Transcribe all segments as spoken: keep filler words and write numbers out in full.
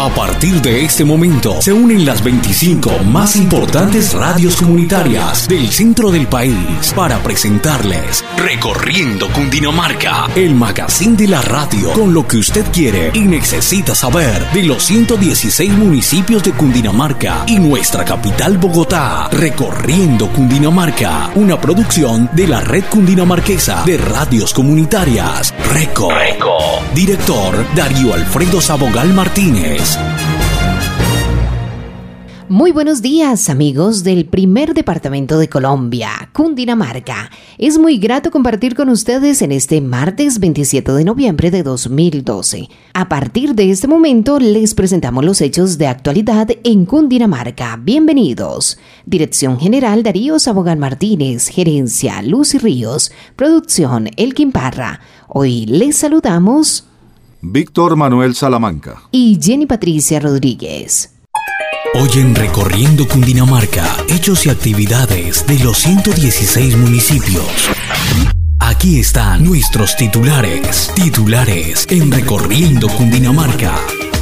A partir de este momento se unen las veinticinco más importantes radios comunitarias del centro del país para presentarles Recorriendo Cundinamarca, el magazine de la radio con lo que usted quiere y necesita saber de los ciento dieciséis municipios de Cundinamarca y nuestra capital Bogotá. Recorriendo Cundinamarca, una producción de la Red Cundinamarquesa de Radios Comunitarias. Reco. Reco. Director Darío Alfredo Sabogal Martínez. Muy buenos días, amigos del primer departamento de Colombia, Cundinamarca. Es muy grato compartir con ustedes en este martes veintisiete de noviembre de dos mil doce. A partir de este momento les presentamos los hechos de actualidad en Cundinamarca. Bienvenidos. Dirección General Darío Sabogal Martínez, Gerencia Lucy Ríos, Producción Elkin Parra. Hoy les saludamos Víctor Manuel Salamanca y Jenny Patricia Rodríguez. Hoy en Recorriendo Cundinamarca, hechos y actividades de los ciento dieciséis municipios. Aquí están nuestros titulares. Titulares en Recorriendo Cundinamarca.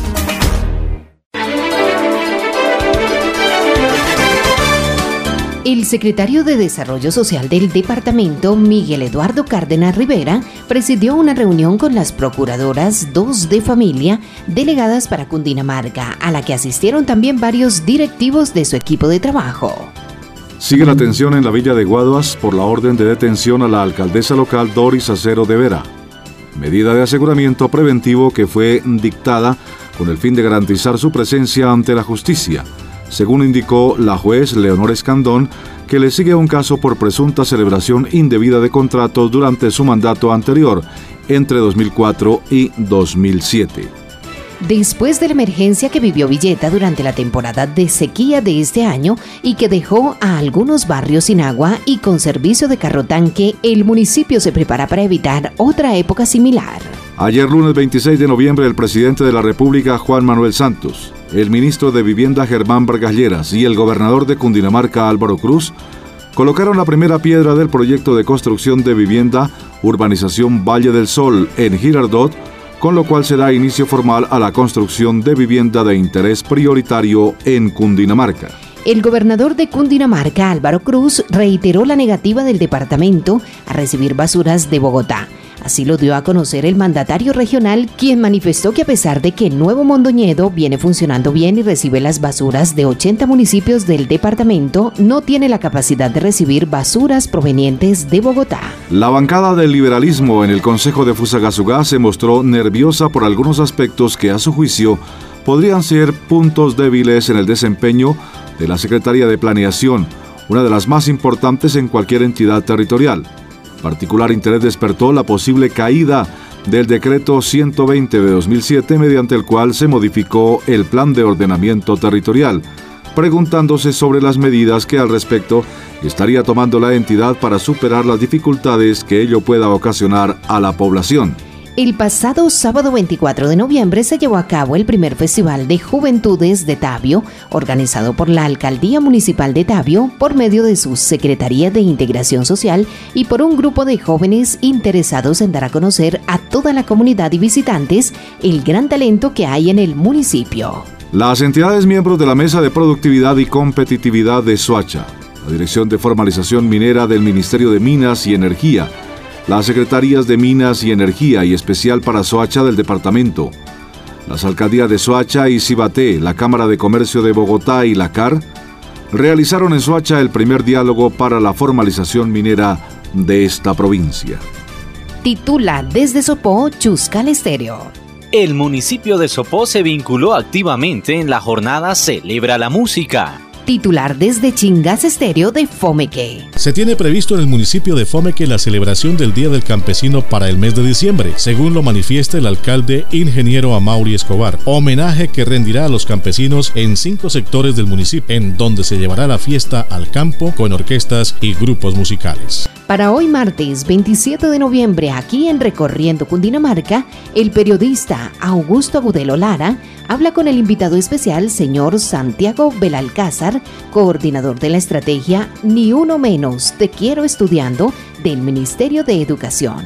El secretario de Desarrollo Social del departamento, Miguel Eduardo Cárdenas Rivera, presidió una reunión con las procuradoras dos de familia delegadas para Cundinamarca, a la que asistieron también varios directivos de su equipo de trabajo. Sigue la atención en la villa de Guaduas por la orden de detención a la alcaldesa local Doris Acero de Vera. Medida de aseguramiento preventivo que fue dictada con el fin de garantizar su presencia ante la justicia, según indicó la juez Leonor Escandón, que le sigue un caso por presunta celebración indebida de contratos durante su mandato anterior, entre dos mil cuatro y dos mil siete. Después de la emergencia que vivió Villeta durante la temporada de sequía de este año y que dejó a algunos barrios sin agua y con servicio de carro tanque, el municipio se prepara para evitar otra época similar. Ayer lunes veintiséis de noviembre, el presidente de la República, Juan Manuel Santos, el ministro de Vivienda, Germán Vargas Lleras, y el gobernador de Cundinamarca, Álvaro Cruz, colocaron la primera piedra del proyecto de construcción de vivienda Urbanización Valle del Sol en Girardot, con lo cual se da inicio formal a la construcción de vivienda de interés prioritario en Cundinamarca. El gobernador de Cundinamarca, Álvaro Cruz, reiteró la negativa del departamento a recibir basuras de Bogotá. Así lo dio a conocer el mandatario regional, quien manifestó que a pesar de que Nuevo Mondoñedo viene funcionando bien y recibe las basuras de ochenta municipios del departamento, no tiene la capacidad de recibir basuras provenientes de Bogotá. La bancada del liberalismo en el Consejo de Fusagasugá se mostró nerviosa por algunos aspectos que, a su juicio, podrían ser puntos débiles en el desempeño de la Secretaría de Planeación, una de las más importantes en cualquier entidad territorial. Particular interés despertó la posible caída del decreto ciento veinte de dos mil siete, mediante el cual se modificó el Plan de Ordenamiento Territorial, preguntándose sobre las medidas que al respecto estaría tomando la entidad para superar las dificultades que ello pueda ocasionar a la población. El pasado sábado veinticuatro de noviembre se llevó a cabo el primer Festival de Juventudes de Tabio, organizado por la Alcaldía Municipal de Tabio por medio de su Secretaría de Integración Social y por un grupo de jóvenes interesados en dar a conocer a toda la comunidad y visitantes el gran talento que hay en el municipio. Las entidades miembros de la Mesa de Productividad y Competitividad de Soacha, la Dirección de Formalización Minera del Ministerio de Minas y Energía, las Secretarías de Minas y Energía y Especial para Soacha del departamento, las Alcaldías de Soacha y Cibaté, la Cámara de Comercio de Bogotá y la C A R, realizaron en Soacha el primer diálogo para la formalización minera de esta provincia. Titula desde Sopó, Chuscal Estéreo. El municipio de Sopó se vinculó activamente en la jornada Celebra la Música. Titular desde Chingas Estéreo de Fomeque. Se tiene previsto en el municipio de Fomeque la celebración del Día del Campesino para el mes de diciembre, según lo manifiesta el alcalde ingeniero Amaury Escobar. Homenaje que rendirá a los campesinos en cinco sectores del municipio, en donde se llevará la fiesta al campo con orquestas y grupos musicales. Para hoy martes veintisiete de noviembre, aquí en Recorriendo Cundinamarca, el periodista Augusto Agudelo Lara habla con el invitado especial, señor Santiago Belalcázar, coordinador de la estrategia Ni Uno Menos, Te Quiero Estudiando del Ministerio de Educación.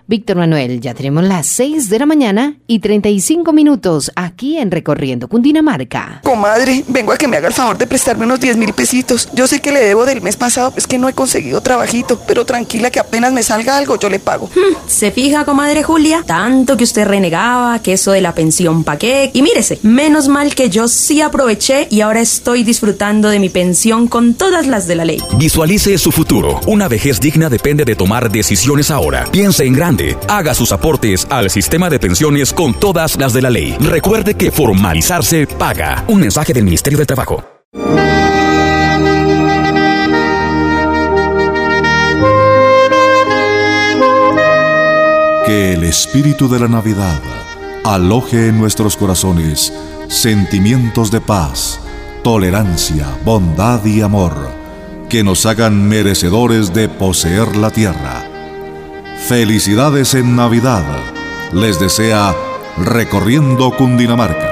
Víctor Manuel, ya tenemos las seis de la mañana y treinta y cinco minutos aquí en Recorriendo Cundinamarca. Comadre, vengo a que me haga el favor de prestarme unos diez mil pesitos. Yo sé que le debo del mes pasado, es que no he conseguido trabajito, pero tranquila que apenas me salga algo yo le pago. Hmm, ¿se fija, comadre Julia? Tanto que usted renegaba, que eso de la pensión pa' qué. Y mírese, menos mal que yo sí aproveché y ahora estoy disfrutando de mi pensión con todas las de la ley. Visualice su futuro. Una vejez digna depende de tomar decisiones ahora. Piense en grande. Haga sus aportes al sistema de pensiones con todas las de la ley. Recuerde que formalizarse paga. Un mensaje del Ministerio del Trabajo. Que el espíritu de la Navidad aloje en nuestros corazones sentimientos de paz, tolerancia, bondad y amor, que nos hagan merecedores de poseer la tierra. Felicidades en Navidad, les desea Recorriendo Cundinamarca.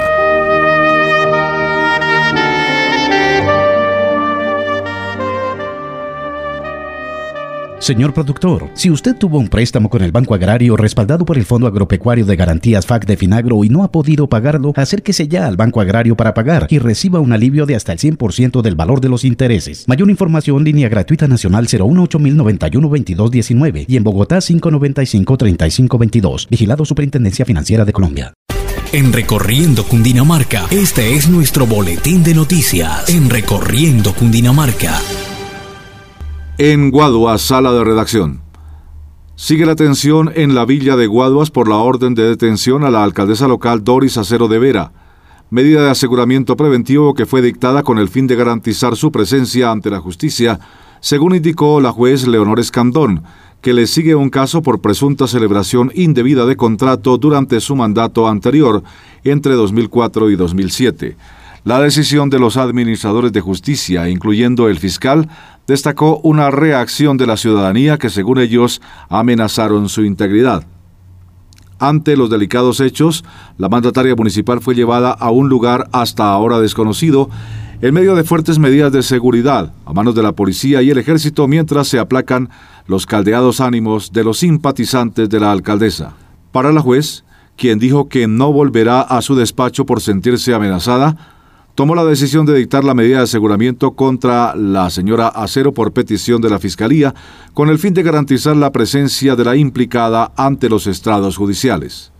Señor productor, si usted tuvo un préstamo con el Banco Agrario respaldado por el Fondo Agropecuario de Garantías F A C de Finagro y no ha podido pagarlo, acérquese ya al Banco Agrario para pagar y reciba un alivio de hasta el cien por ciento del valor de los intereses. Mayor información, línea gratuita nacional cero uno ocho mil noventa y uno veintidós diecinueve y en Bogotá cinco noventa y cinco treinta y cinco veintidós. Vigilado Superintendencia Financiera de Colombia. En Recorriendo Cundinamarca, este es nuestro boletín de noticias. En Recorriendo Cundinamarca. En Guaduas, sala de redacción. Sigue la tensión en la villa de Guaduas por la orden de detención a la alcaldesa local Doris Acero de Vera, medida de aseguramiento preventivo que fue dictada con el fin de garantizar su presencia ante la justicia, según indicó la juez Leonor Escandón, que le sigue un caso por presunta celebración indebida de contrato durante su mandato anterior, entre dos mil cuatro y dos mil siete. La decisión de los administradores de justicia, incluyendo el fiscal, destacó una reacción de la ciudadanía que, según ellos, amenazaron su integridad. Ante los delicados hechos, la mandataria municipal fue llevada a un lugar hasta ahora desconocido, en medio de fuertes medidas de seguridad, a manos de la policía y el ejército, mientras se aplacan los caldeados ánimos de los simpatizantes de la alcaldesa. Para la juez, quien dijo que no volverá a su despacho por sentirse amenazada, tomó la decisión de dictar la medida de aseguramiento contra la señora Acero por petición de la Fiscalía, con el fin de garantizar la presencia de la implicada ante los estrados judiciales.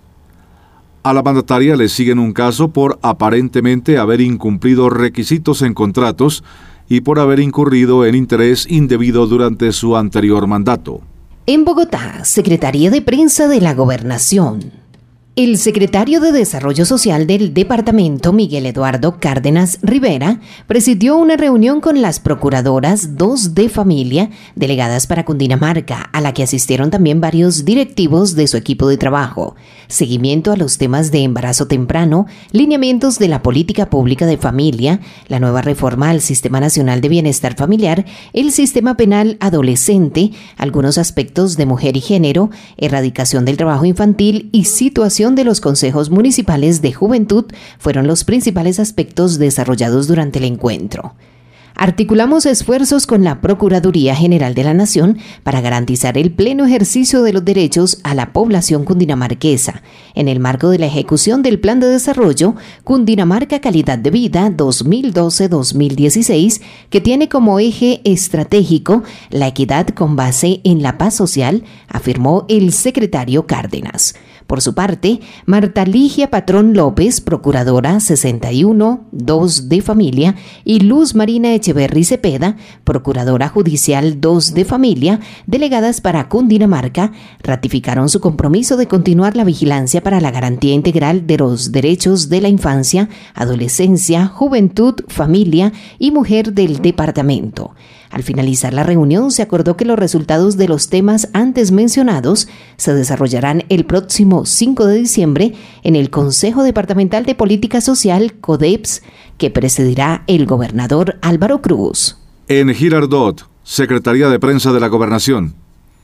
A la mandataria le siguen un caso por aparentemente haber incumplido requisitos en contratos y por haber incurrido en interés indebido durante su anterior mandato. En Bogotá, Secretaría de Prensa de la Gobernación. El secretario de Desarrollo Social del departamento, Miguel Eduardo Cárdenas Rivera, presidió una reunión con las procuradoras dos de familia delegadas para Cundinamarca, a la que asistieron también varios directivos de su equipo de trabajo. Seguimiento a los temas de embarazo temprano, lineamientos de la política pública de familia, la nueva reforma al Sistema Nacional de Bienestar Familiar, el sistema penal adolescente, algunos aspectos de mujer y género, erradicación del trabajo infantil y situación de los consejos municipales de juventud fueron los principales aspectos desarrollados durante el encuentro. Articulamos esfuerzos con la Procuraduría General de la Nación para garantizar el pleno ejercicio de los derechos a la población cundinamarquesa en el marco de la ejecución del Plan de Desarrollo Cundinamarca Calidad de Vida dos mil doce a dos mil dieciséis, que tiene como eje estratégico la equidad con base en la paz social, afirmó el secretario Cárdenas. Por su parte, Marta Ligia Patrón López, procuradora sesenta y uno, dos de familia, y Luz Marina Echeverry Cepeda, procuradora judicial dos de familia, delegadas para Cundinamarca, ratificaron su compromiso de continuar la vigilancia para la garantía integral de los derechos de la infancia, adolescencia, juventud, familia y mujer del departamento. Al finalizar la reunión, se acordó que los resultados de los temas antes mencionados se desarrollarán el próximo cinco de diciembre en el Consejo Departamental de Política Social, CODEPS, que presidirá el gobernador Álvaro Cruz. En Girardot, Secretaría de Prensa de la Gobernación.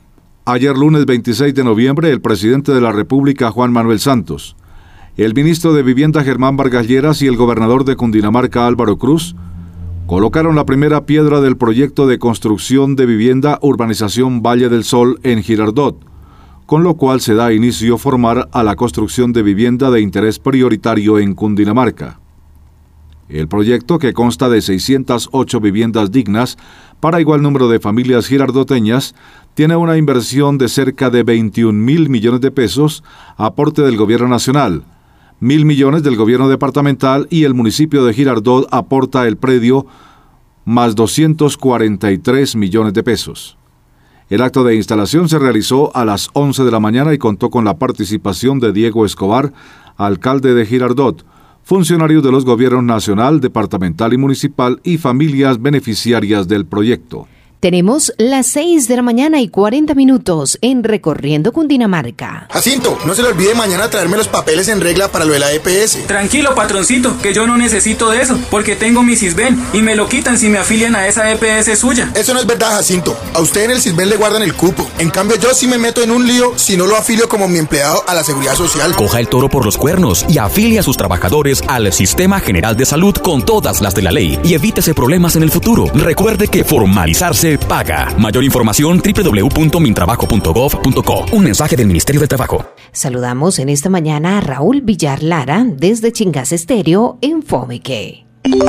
Ayer lunes veintiséis de noviembre, el presidente de la República, Juan Manuel Santos, el ministro de Vivienda, Germán Vargas Lleras, y el gobernador de Cundinamarca, Álvaro Cruz, colocaron la primera piedra del proyecto de construcción de vivienda Urbanización Valle del Sol en Girardot, con lo cual se da inicio formal a la construcción de vivienda de interés prioritario en Cundinamarca. El proyecto, que consta de seiscientas ocho viviendas dignas para igual número de familias girardoteñas, tiene una inversión de cerca de veintiún mil millones de pesos, aporte del Gobierno Nacional, mil millones del Gobierno Departamental, y el municipio de Girardot aporta el predio más doscientos cuarenta y tres millones de pesos. El acto de instalación se realizó a las once de la mañana y contó con la participación de Diego Escobar, alcalde de Girardot, funcionarios de los gobiernos nacional, departamental y municipal y familias beneficiarias del proyecto. Tenemos las seis de la mañana y cuarenta minutos en Recorriendo Cundinamarca. Jacinto, no se le olvide mañana traerme los papeles en regla para lo de la E P S. Tranquilo, patroncito, que yo no necesito de eso, porque tengo mi Sisbén y me lo quitan si me afilian a esa E P S suya. Eso no es verdad, Jacinto. A usted en el Sisbén le guardan el cupo. En cambio, yo sí me meto en un lío si no lo afilio como mi empleado a la Seguridad Social. Coja el toro por los cuernos y afilie a sus trabajadores al Sistema General de Salud con todas las de la ley y evítese problemas en el futuro. Recuerde que formalizarse paga. Mayor información doble u doble u doble u punto mintrabajo punto gov punto co. Un mensaje del Ministerio del Trabajo. Saludamos en esta mañana a Raúl Villar Lara desde Chingaza Estéreo en Fomeque.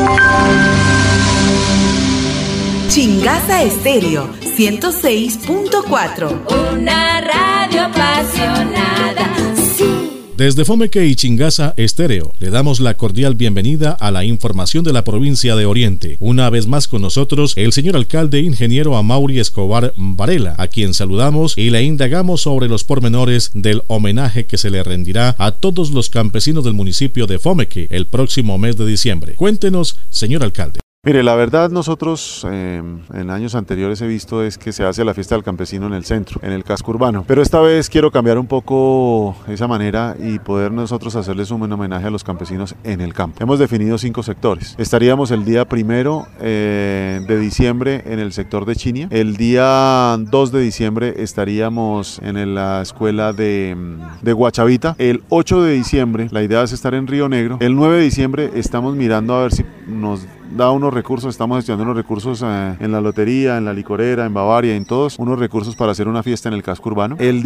Chingaza Estéreo ciento seis punto cuatro. Una radio apasionada. Sí. Desde Fomeque y Chingaza Estéreo, le damos la cordial bienvenida a la información de la provincia de Oriente. Una vez más con nosotros, el señor alcalde ingeniero Amaury Escobar Varela, a quien saludamos y le indagamos sobre los pormenores del homenaje que se le rendirá a todos los campesinos del municipio de Fomeque el próximo mes de diciembre. Cuéntenos, señor alcalde. Mire, la verdad nosotros eh, en años anteriores he visto es que se hace la fiesta del campesino en el centro, en el casco urbano, pero esta vez quiero cambiar un poco esa manera y poder nosotros hacerles un homenaje a los campesinos en el campo. Hemos definido cinco sectores. Estaríamos el día primero eh, de diciembre en el sector de Chinia, el día dos de diciembre estaríamos en la escuela de, de Guachavita, el ocho de diciembre la idea es estar en Río Negro, el nueve de diciembre estamos mirando a ver si nos da unos recursos, estamos gestionando unos recursos eh, en la lotería, en la licorera, en Bavaria, en todos, unos recursos para hacer una fiesta en el casco urbano. El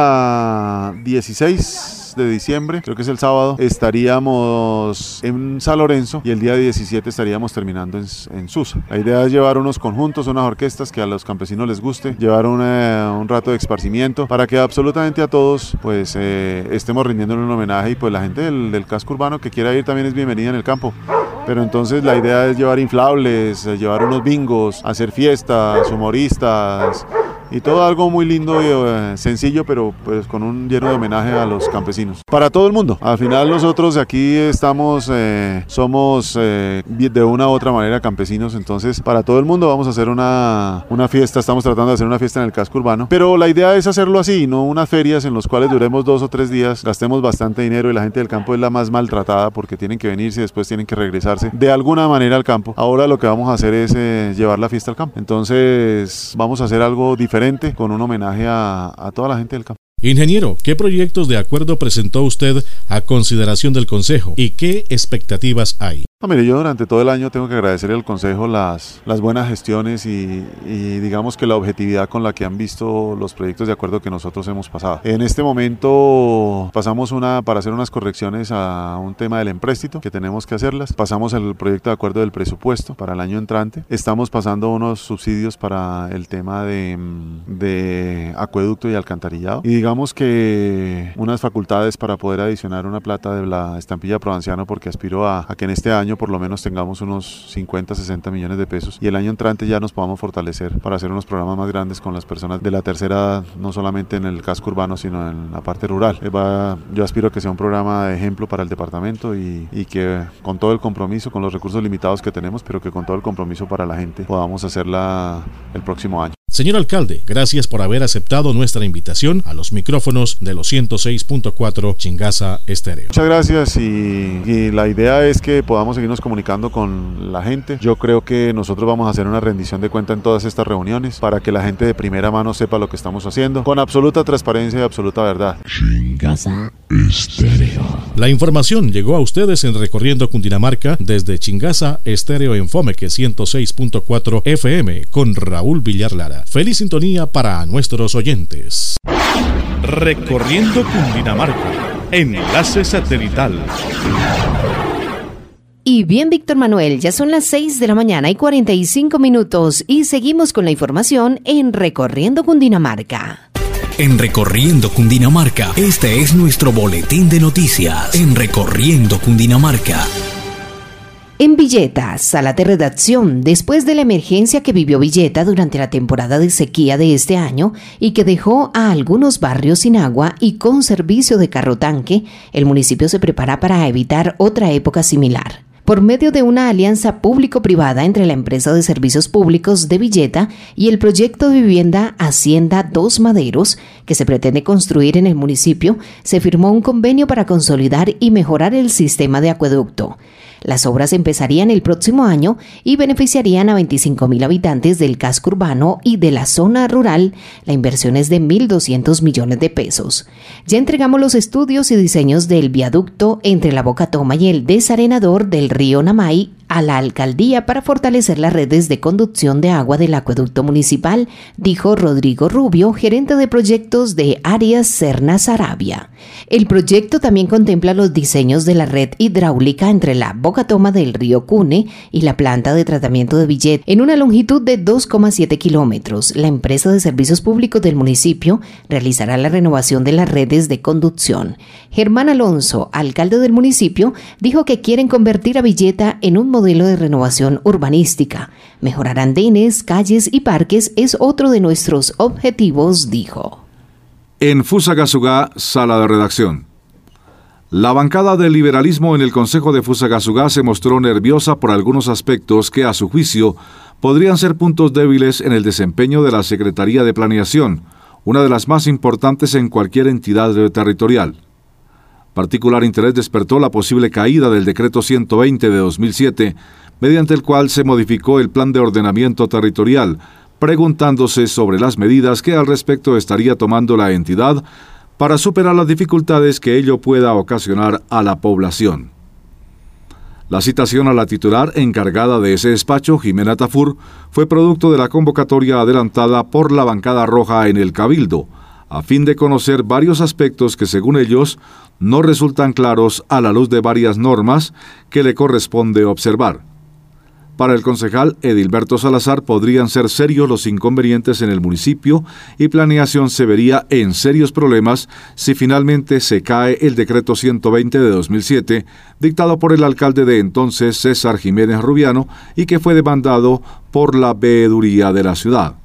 día dieciséis de diciembre, creo que es el sábado, estaríamos en San Lorenzo y el día diecisiete estaríamos terminando en, en Susa. La idea es llevar unos conjuntos, unas orquestas que a los campesinos les guste, llevar una, un rato de esparcimiento para que absolutamente a todos pues eh, estemos rindiéndole un homenaje y pues la gente del, del casco urbano que quiera ir también es bienvenida en el campo. Pero entonces la idea es llevar inflables, llevar unos bingos, hacer fiestas, humoristas y todo algo muy lindo y eh, sencillo, pero pues con un lleno de homenaje a los campesinos. Para todo el mundo. Al final nosotros aquí estamos, eh, somos eh, de una u otra manera campesinos, entonces para todo el mundo vamos a hacer una, una fiesta, estamos tratando de hacer una fiesta en el casco urbano, pero la idea es hacerlo así, no unas ferias en las cuales duremos dos o tres días, gastemos bastante dinero y la gente del campo es la más maltratada porque tienen que venirse y después tienen que regresarse de alguna manera al campo. Ahora lo que vamos a hacer es eh, llevar la fiesta al campo. Entonces vamos a hacer algo diferente con un homenaje a, a toda la gente del campo. Ingeniero, ¿qué proyectos de acuerdo presentó usted a consideración del Consejo y qué expectativas hay? No, mire, yo durante todo el año tengo que agradecerle al Consejo las, las buenas gestiones y, y digamos que la objetividad con la que han visto los proyectos de acuerdo que nosotros hemos pasado. En este momento pasamos una para hacer unas correcciones a un tema del empréstito que tenemos que hacerlas. Pasamos el proyecto de acuerdo del presupuesto para el año entrante. Estamos pasando unos subsidios para el tema de, de acueducto y alcantarillado. Y digamos que unas facultades para poder adicionar una plata de la estampilla provinciana porque aspiro a, a que en este año por lo menos tengamos unos cincuenta, sesenta millones de pesos y el año entrante ya nos podamos fortalecer para hacer unos programas más grandes con las personas de la tercera edad, no solamente en el casco urbano sino en la parte rural. Va, yo aspiro a que sea un programa de ejemplo para el departamento y, y que con todo el compromiso, con los recursos limitados que tenemos, pero que con todo el compromiso para la gente podamos hacerla el próximo año. Señor alcalde, gracias por haber aceptado nuestra invitación a los micrófonos de los ciento seis punto cuatro Chingaza Estéreo. Muchas gracias y, y la idea es que podamos seguirnos comunicando con la gente. Yo creo que nosotros vamos a hacer una rendición de cuenta en todas estas reuniones para que la gente de primera mano sepa lo que estamos haciendo con absoluta transparencia y absoluta verdad. Chingaza Estéreo. La información llegó a ustedes en Recorriendo Cundinamarca desde Chingaza Estéreo en Fomeque ciento seis punto cuatro F M con Raúl Villar Lara. Feliz sintonía para nuestros oyentes. Recorriendo Cundinamarca. Enlace satelital. Y bien, Víctor Manuel, ya son las seis de la mañana y cuarenta y cinco minutos y seguimos con la información en Recorriendo Cundinamarca. En Recorriendo Cundinamarca, este es nuestro boletín de noticias. En Recorriendo Cundinamarca. En Villeta, sala de redacción, después de la emergencia que vivió Villeta durante la temporada de sequía de este año y que dejó a algunos barrios sin agua y con servicio de carro tanque, el municipio se prepara para evitar otra época similar. Por medio de una alianza público-privada entre la empresa de servicios públicos de Villeta y el proyecto de vivienda Hacienda Dos Maderos, que se pretende construir en el municipio, se firmó un convenio para consolidar y mejorar el sistema de acueducto. Las obras empezarían el próximo año y beneficiarían a veinticinco mil habitantes del casco urbano y de la zona rural. La inversión es de mil doscientos millones de pesos. Ya entregamos los estudios y diseños del viaducto entre la Boca Toma y el desarenador del río Namay a la alcaldía para fortalecer las redes de conducción de agua del acueducto municipal, dijo Rodrigo Rubio, gerente de proyectos de Arias Serna Sarabia. El proyecto también contempla los diseños de la red hidráulica entre la Boca Toma del río Cune y la planta de tratamiento de Villeta en una longitud de dos coma siete kilómetros. La empresa de servicios públicos del municipio realizará la renovación de las redes de conducción. Germán Alonso, alcalde del municipio, dijo que quieren convertir a Villeta en un modelo de renovación urbanística. Mejorar andenes, calles y parques es otro de nuestros objetivos, dijo. En Fusagasugá, sala de redacción. La bancada del liberalismo en el Consejo de Fusagasugá se mostró nerviosa por algunos aspectos que, a su juicio, podrían ser puntos débiles en el desempeño de la Secretaría de Planeación, una de las más importantes en cualquier entidad territorial. Particular interés despertó la posible caída del Decreto ciento veinte de dos mil siete, mediante el cual se modificó el Plan de Ordenamiento Territorial, preguntándose sobre las medidas que al respecto estaría tomando la entidad para superar las dificultades que ello pueda ocasionar a la población. La citación a la titular encargada de ese despacho, Jimena Tafur, fue producto de la convocatoria adelantada por la bancada roja en el Cabildo, a fin de conocer varios aspectos que, según ellos, no resultan claros a la luz de varias normas que le corresponde observar. Para el concejal Edilberto Salazar podrían ser serios los inconvenientes en el municipio y Planeación se vería en serios problemas si finalmente se cae el decreto ciento veinte de dos mil siete, dictado por el alcalde de entonces César Jiménez Rubiano y que fue demandado por la veeduría de la ciudad.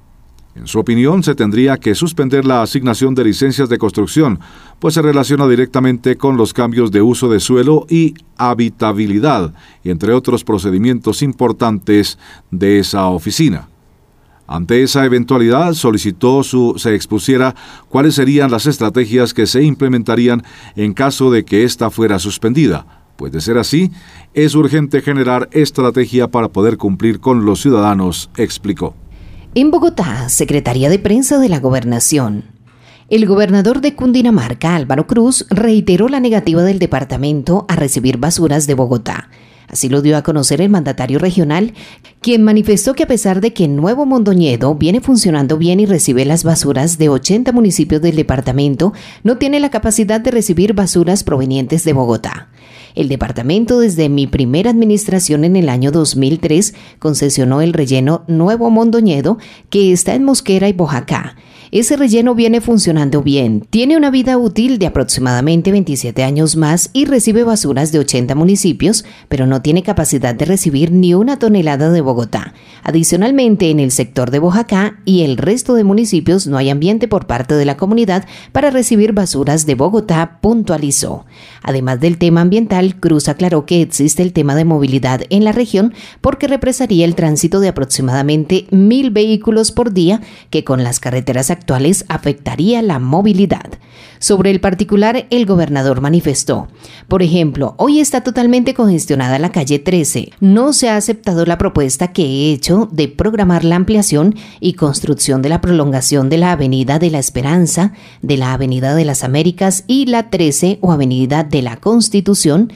En su opinión, se tendría que suspender la asignación de licencias de construcción, pues se relaciona directamente con los cambios de uso de suelo y habitabilidad, entre otros procedimientos importantes de esa oficina. Ante esa eventualidad, solicitó su, se expusiera cuáles serían las estrategias que se implementarían en caso de que ésta fuera suspendida. Pues de ser así, es urgente generar estrategia para poder cumplir con los ciudadanos, explicó. En Bogotá, Secretaría de Prensa de la Gobernación. El gobernador de Cundinamarca, Álvaro Cruz, reiteró la negativa del departamento a recibir basuras de Bogotá. Así lo dio a conocer el mandatario regional, quien manifestó que a pesar de que Nuevo Mondoñedo viene funcionando bien y recibe las basuras de ochenta municipios del departamento, no tiene la capacidad de recibir basuras provenientes de Bogotá. El departamento, desde mi primera administración en el año dos mil tres, concesionó el relleno Nuevo Mondoñedo, que está en Mosquera y Boyacá. Ese relleno viene funcionando bien, tiene una vida útil de aproximadamente veintisiete años más y recibe basuras de ochenta municipios, pero no tiene capacidad de recibir ni una tonelada de Bogotá. Adicionalmente, en el sector de Boyacá y el resto de municipios no hay ambiente por parte de la comunidad para recibir basuras de Bogotá, puntualizó. Además del tema ambiental, Cruz aclaró que existe el tema de movilidad en la región porque represaría el tránsito de aproximadamente mil vehículos por día, que con las carreteras actuales afectaría la movilidad. Sobre el particular, el gobernador manifestó: por ejemplo, hoy está totalmente congestionada la calle trece. No se ha aceptado la propuesta que he hecho de programar la ampliación y construcción de la prolongación de la Avenida de la Esperanza, de la Avenida de las Américas y la trece o Avenida de la Constitución.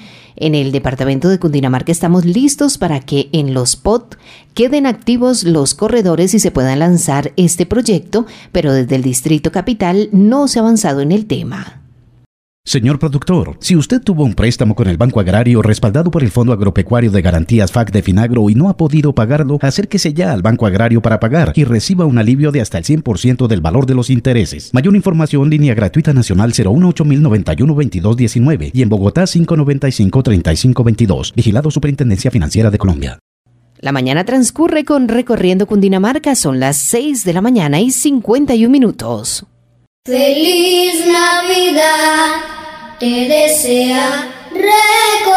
En el departamento de Cundinamarca estamos listos para que en los P O T queden activos los corredores y se puedan lanzar este proyecto, pero desde el Distrito Capital no se ha avanzado en el tema. Señor productor, si usted tuvo un préstamo con el Banco Agrario respaldado por el Fondo Agropecuario de Garantías F A C de Finagro y no ha podido pagarlo, acérquese ya al Banco Agrario para pagar y reciba un alivio de hasta el cien por ciento del valor de los intereses. Mayor información, línea gratuita nacional cero uno ocho mil noventa y uno veintidós diecinueve y en Bogotá cinco noventa y cinco treinta y cinco veintidós. Vigilado Superintendencia Financiera de Colombia. La mañana transcurre con Recorriendo Cundinamarca. Son las seis de la mañana y cincuenta y un minutos. Feliz Navidad, te desea Reco.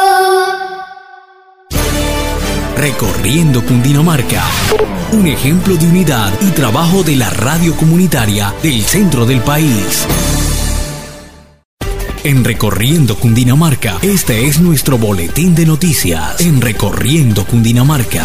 Recorriendo Cundinamarca, un ejemplo de unidad y trabajo de la radio comunitaria del centro del país. En Recorriendo Cundinamarca, este es nuestro boletín de noticias. En Recorriendo Cundinamarca.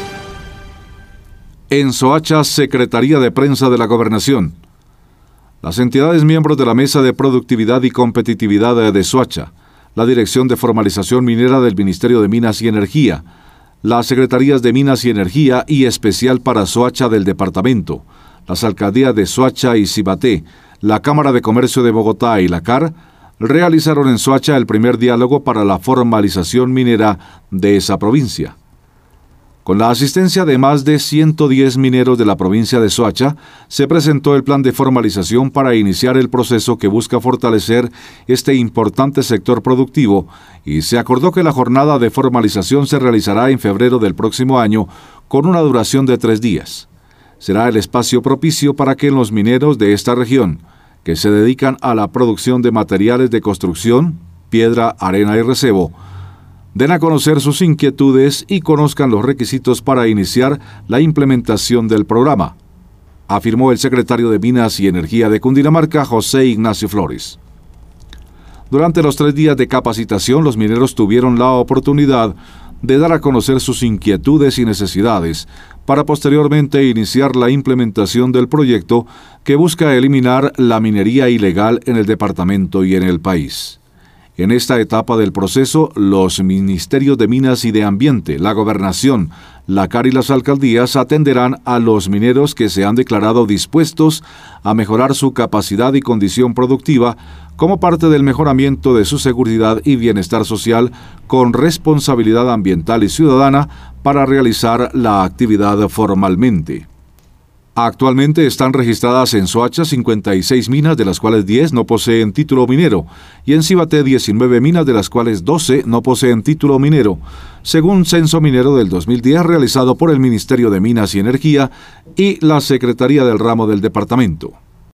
En Soacha, Secretaría de Prensa de la Gobernación. Las entidades miembros de la Mesa de Productividad y Competitividad de Soacha, la Dirección de Formalización Minera del Ministerio de Minas y Energía, las Secretarías de Minas y Energía y Especial para Soacha del Departamento, las Alcaldías de Soacha y Cibaté, la Cámara de Comercio de Bogotá y la C A R, realizaron en Soacha el primer diálogo para la formalización minera de esa provincia. Con la asistencia de más de ciento diez mineros de la provincia de Soacha, se presentó el plan de formalización para iniciar el proceso que busca fortalecer este importante sector productivo y se acordó que la jornada de formalización se realizará en febrero del próximo año con una duración de tres días. Será el espacio propicio para que los mineros de esta región, que se dedican a la producción de materiales de construcción, piedra, arena y recebo, den a conocer sus inquietudes y conozcan los requisitos para iniciar la implementación del programa, afirmó el secretario de Minas y Energía de Cundinamarca, José Ignacio Flores. Durante los tres días de capacitación, los mineros tuvieron la oportunidad de dar a conocer sus inquietudes y necesidades para posteriormente iniciar la implementación del proyecto que busca eliminar la minería ilegal en el departamento y en el país. En esta etapa del proceso, los Ministerios de Minas y de Ambiente, la Gobernación, la C A R y las alcaldías atenderán a los mineros que se han declarado dispuestos a mejorar su capacidad y condición productiva como parte del mejoramiento de su seguridad y bienestar social con responsabilidad ambiental y ciudadana para realizar la actividad formalmente. Actualmente están registradas en Soacha cincuenta y seis minas, de las cuales diez no poseen título minero, y en Cibaté diecinueve minas, de las cuales doce no poseen título minero, según Censo Minero del dos mil diez realizado por el Ministerio de Minas y Energía y la Secretaría del Ramo del Departamento.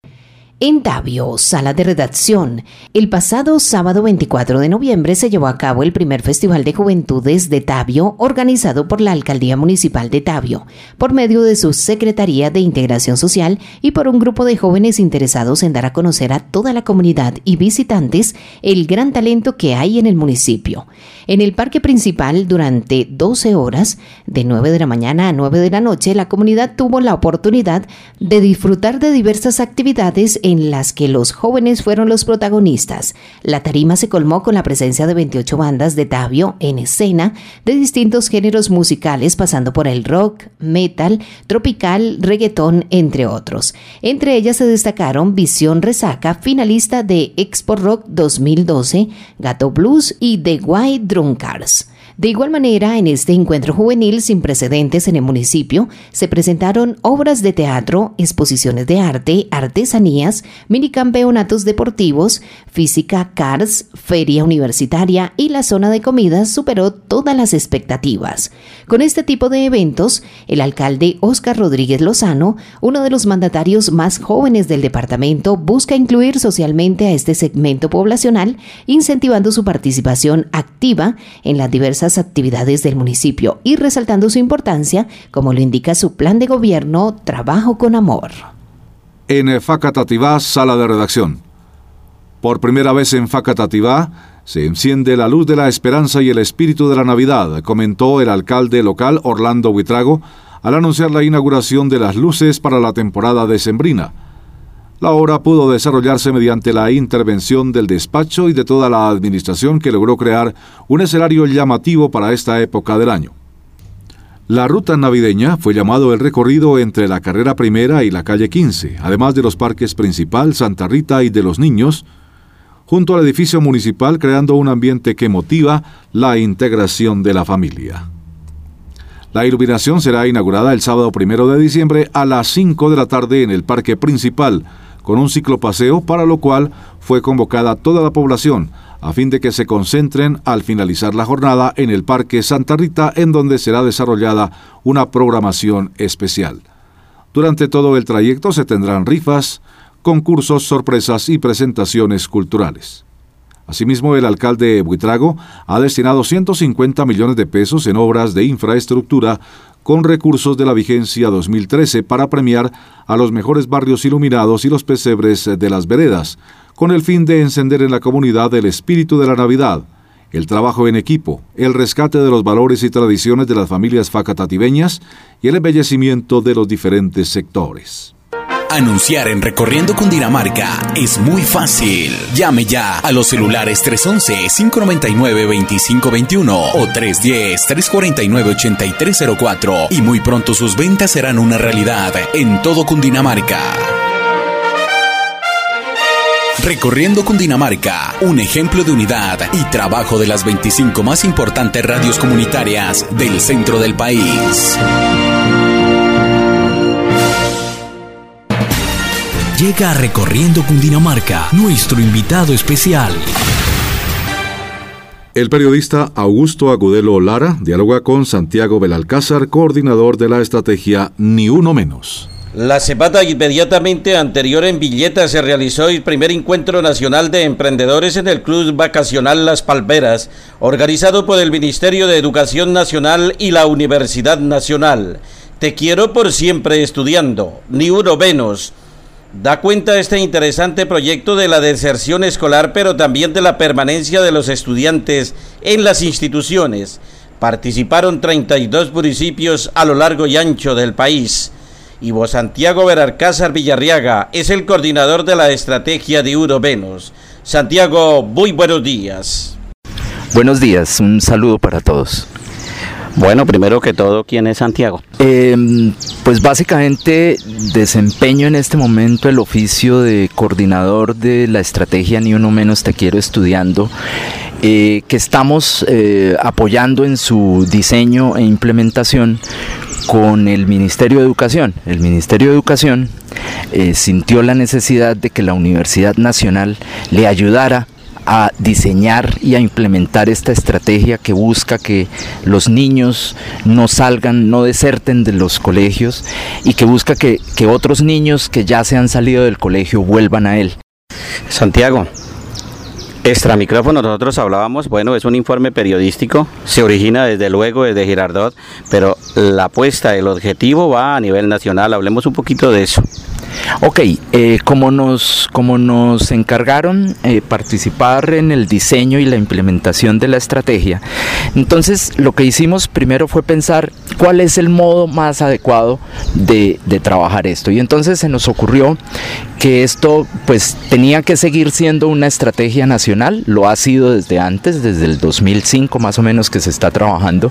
En Tabio, sala de redacción. El pasado sábado veinticuatro de noviembre se llevó a cabo el primer Festival de Juventudes de Tabio, organizado por la Alcaldía Municipal de Tabio, por medio de su Secretaría de Integración Social y por un grupo de jóvenes interesados en dar a conocer a toda la comunidad y visitantes el gran talento que hay en el municipio. En el parque principal, durante doce horas, de nueve de la mañana a nueve de la noche, la comunidad tuvo la oportunidad de disfrutar de diversas actividades en las que los jóvenes fueron los protagonistas. La tarima se colmó con la presencia de veintiocho bandas de Tabio en escena de distintos géneros musicales, pasando por el rock, metal, tropical, reggaetón, entre otros. Entre ellas se destacaron Visión Resaca, finalista de Expo Rock dos mil doce, Gato Blues y The White Drunkards. De igual manera, en este encuentro juvenil sin precedentes en el municipio, se presentaron obras de teatro, exposiciones de arte, artesanías, minicampeonatos deportivos, física, cars, feria universitaria y la zona de comidas superó todas las expectativas. Con este tipo de eventos, el alcalde Óscar Rodríguez Lozano, uno de los mandatarios más jóvenes del departamento, busca incluir socialmente a este segmento poblacional, incentivando su participación activa en las diversas actividades del municipio y resaltando su importancia, como lo indica su plan de gobierno Trabajo con Amor. En Facatativá, sala de redacción. Por primera vez en Facatativá se enciende la luz de la esperanza y el espíritu de la Navidad, comentó el alcalde local Orlando Buitrago al anunciar la inauguración de las luces para la temporada decembrina. La obra pudo desarrollarse mediante la intervención del despacho y de toda la administración, que logró crear un escenario llamativo para esta época del año. La ruta navideña fue llamado el recorrido entre la carrera primera y la calle quince, además de los parques principal, Santa Rita y de los Niños, junto al edificio municipal, creando un ambiente que motiva la integración de la familia. La iluminación será inaugurada el sábado primero de diciembre a las cinco de la tarde en el parque principal, con un ciclopaseo, para lo cual fue convocada toda la población, a fin de que se concentren al finalizar la jornada en el Parque Santa Rita, en donde será desarrollada una programación especial. Durante todo el trayecto se tendrán rifas, concursos, sorpresas y presentaciones culturales. Asimismo, el alcalde Buitrago ha destinado ciento cincuenta millones de pesos en obras de infraestructura con recursos de la vigencia dos mil trece para premiar a los mejores barrios iluminados y los pesebres de las veredas, con el fin de encender en la comunidad el espíritu de la Navidad, el trabajo en equipo, el rescate de los valores y tradiciones de las familias facatativeñas y el embellecimiento de los diferentes sectores. Anunciar en Recorriendo Cundinamarca es muy fácil. Llame ya a los celulares tres once, cinco noventa y nueve, veinticinco veintiuno o tres diez, tres cuarenta y nueve, ochenta y tres cero cuatro y muy pronto sus ventas serán una realidad en todo Cundinamarca. Recorriendo Cundinamarca, un ejemplo de unidad y trabajo de las veinticinco más importantes radios comunitarias del centro del país. Llega a Recorriendo Cundinamarca, nuestro invitado especial. El periodista Augusto Agudelo Lara dialoga con Santiago Belalcázar, coordinador de la estrategia Ni Uno Menos. La semana inmediatamente anterior en Villeta se realizó el primer encuentro nacional de emprendedores en el Club Vacacional Las Palmeras, organizado por el Ministerio de Educación Nacional y la Universidad Nacional. Te quiero por siempre estudiando, ni uno menos. Da cuenta este interesante proyecto de la deserción escolar, pero también de la permanencia de los estudiantes en las instituciones. Participaron treinta y dos municipios a lo largo y ancho del país. Ivo Santiago Belalcázar Villarriaga es el coordinador de la estrategia de Uno Menos. Santiago, muy buenos días. Buenos días, un saludo para todos. Bueno, primero que todo, ¿quién es Santiago? Eh, pues básicamente desempeño en este momento el oficio de coordinador de la estrategia Ni Uno Menos Te Quiero Estudiando, eh, que estamos eh, apoyando en su diseño e implementación con el Ministerio de Educación. El Ministerio de Educación eh, sintió la necesidad de que la Universidad Nacional le ayudara a diseñar y a implementar esta estrategia que busca que los niños no salgan, no deserten de los colegios y que busca que, que otros niños que ya se han salido del colegio vuelvan a él. Santiago, extra micrófono nosotros hablábamos, bueno, es un informe periodístico, se origina desde luego desde Girardot, pero la apuesta, el objetivo va a nivel nacional, hablemos un poquito de eso. Ok, eh, como, nos, como nos encargaron eh, participar en el diseño y la implementación de la estrategia, entonces lo que hicimos primero fue pensar cuál es el modo más adecuado de, de trabajar esto, y entonces se nos ocurrió que esto pues tenía que seguir siendo una estrategia nacional, lo ha sido desde antes, desde el dos mil cinco más o menos que se está trabajando,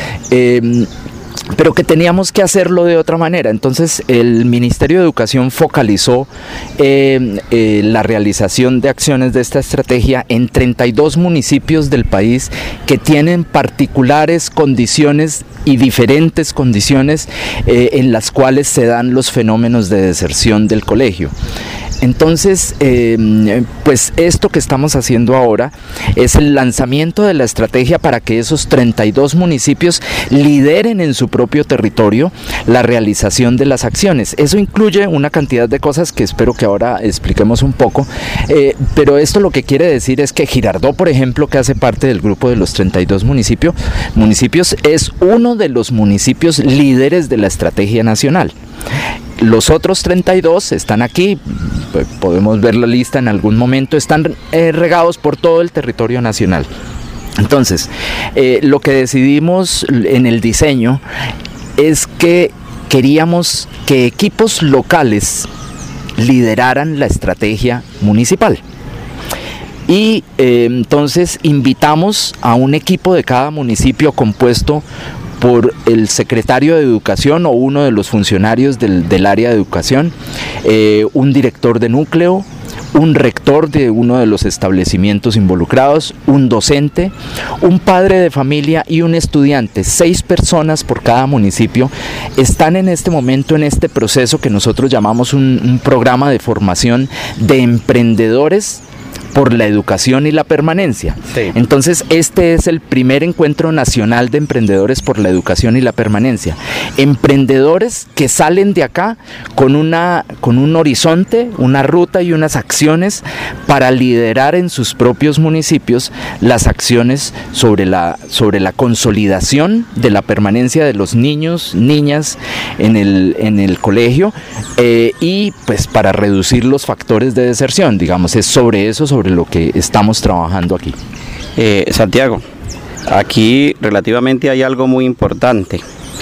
eh, pero que teníamos que hacerlo de otra manera. Entonces el Ministerio de Educación focalizó eh, eh, la realización de acciones de esta estrategia en treinta y dos municipios del país que tienen particulares condiciones y diferentes condiciones eh, en las cuales se dan los fenómenos de deserción del colegio. Entonces, eh, pues esto que estamos haciendo ahora es el lanzamiento de la estrategia para que esos treinta y dos municipios lideren en su propio territorio la realización de las acciones. Eso incluye una cantidad de cosas que espero que ahora expliquemos un poco, eh, pero esto lo que quiere decir es que Girardot, por ejemplo, que hace parte del grupo de los treinta y dos municipios, municipios es uno de los municipios líderes de la estrategia nacional. Los otros treinta y dos están aquí, podemos ver la lista en algún momento, están eh, regados por todo el territorio nacional. Entonces, eh, lo que decidimos en el diseño es que queríamos que equipos locales lideraran la estrategia municipal. Y eh, entonces invitamos a un equipo de cada municipio compuesto por el secretario de Educación o uno de los funcionarios del, del área de educación, eh, un director de núcleo, un rector de uno de los establecimientos involucrados, un docente, un padre de familia y un estudiante. Seis personas por cada municipio están en este momento en este proceso que nosotros llamamos un, un programa de formación de emprendedores por la educación y la permanencia. Sí. Entonces, este es el primer encuentro nacional de emprendedores por la educación y la permanencia. Emprendedores que salen de acá con, una, con un horizonte, una ruta y unas acciones para liderar en sus propios municipios las acciones sobre la, sobre la consolidación de la permanencia de los niños, niñas en el, en el colegio eh, y pues para reducir los factores de deserción, digamos, es sobre eso, sobre lo que estamos trabajando aquí. Eh, Santiago, aquí relativamente hay algo muy importante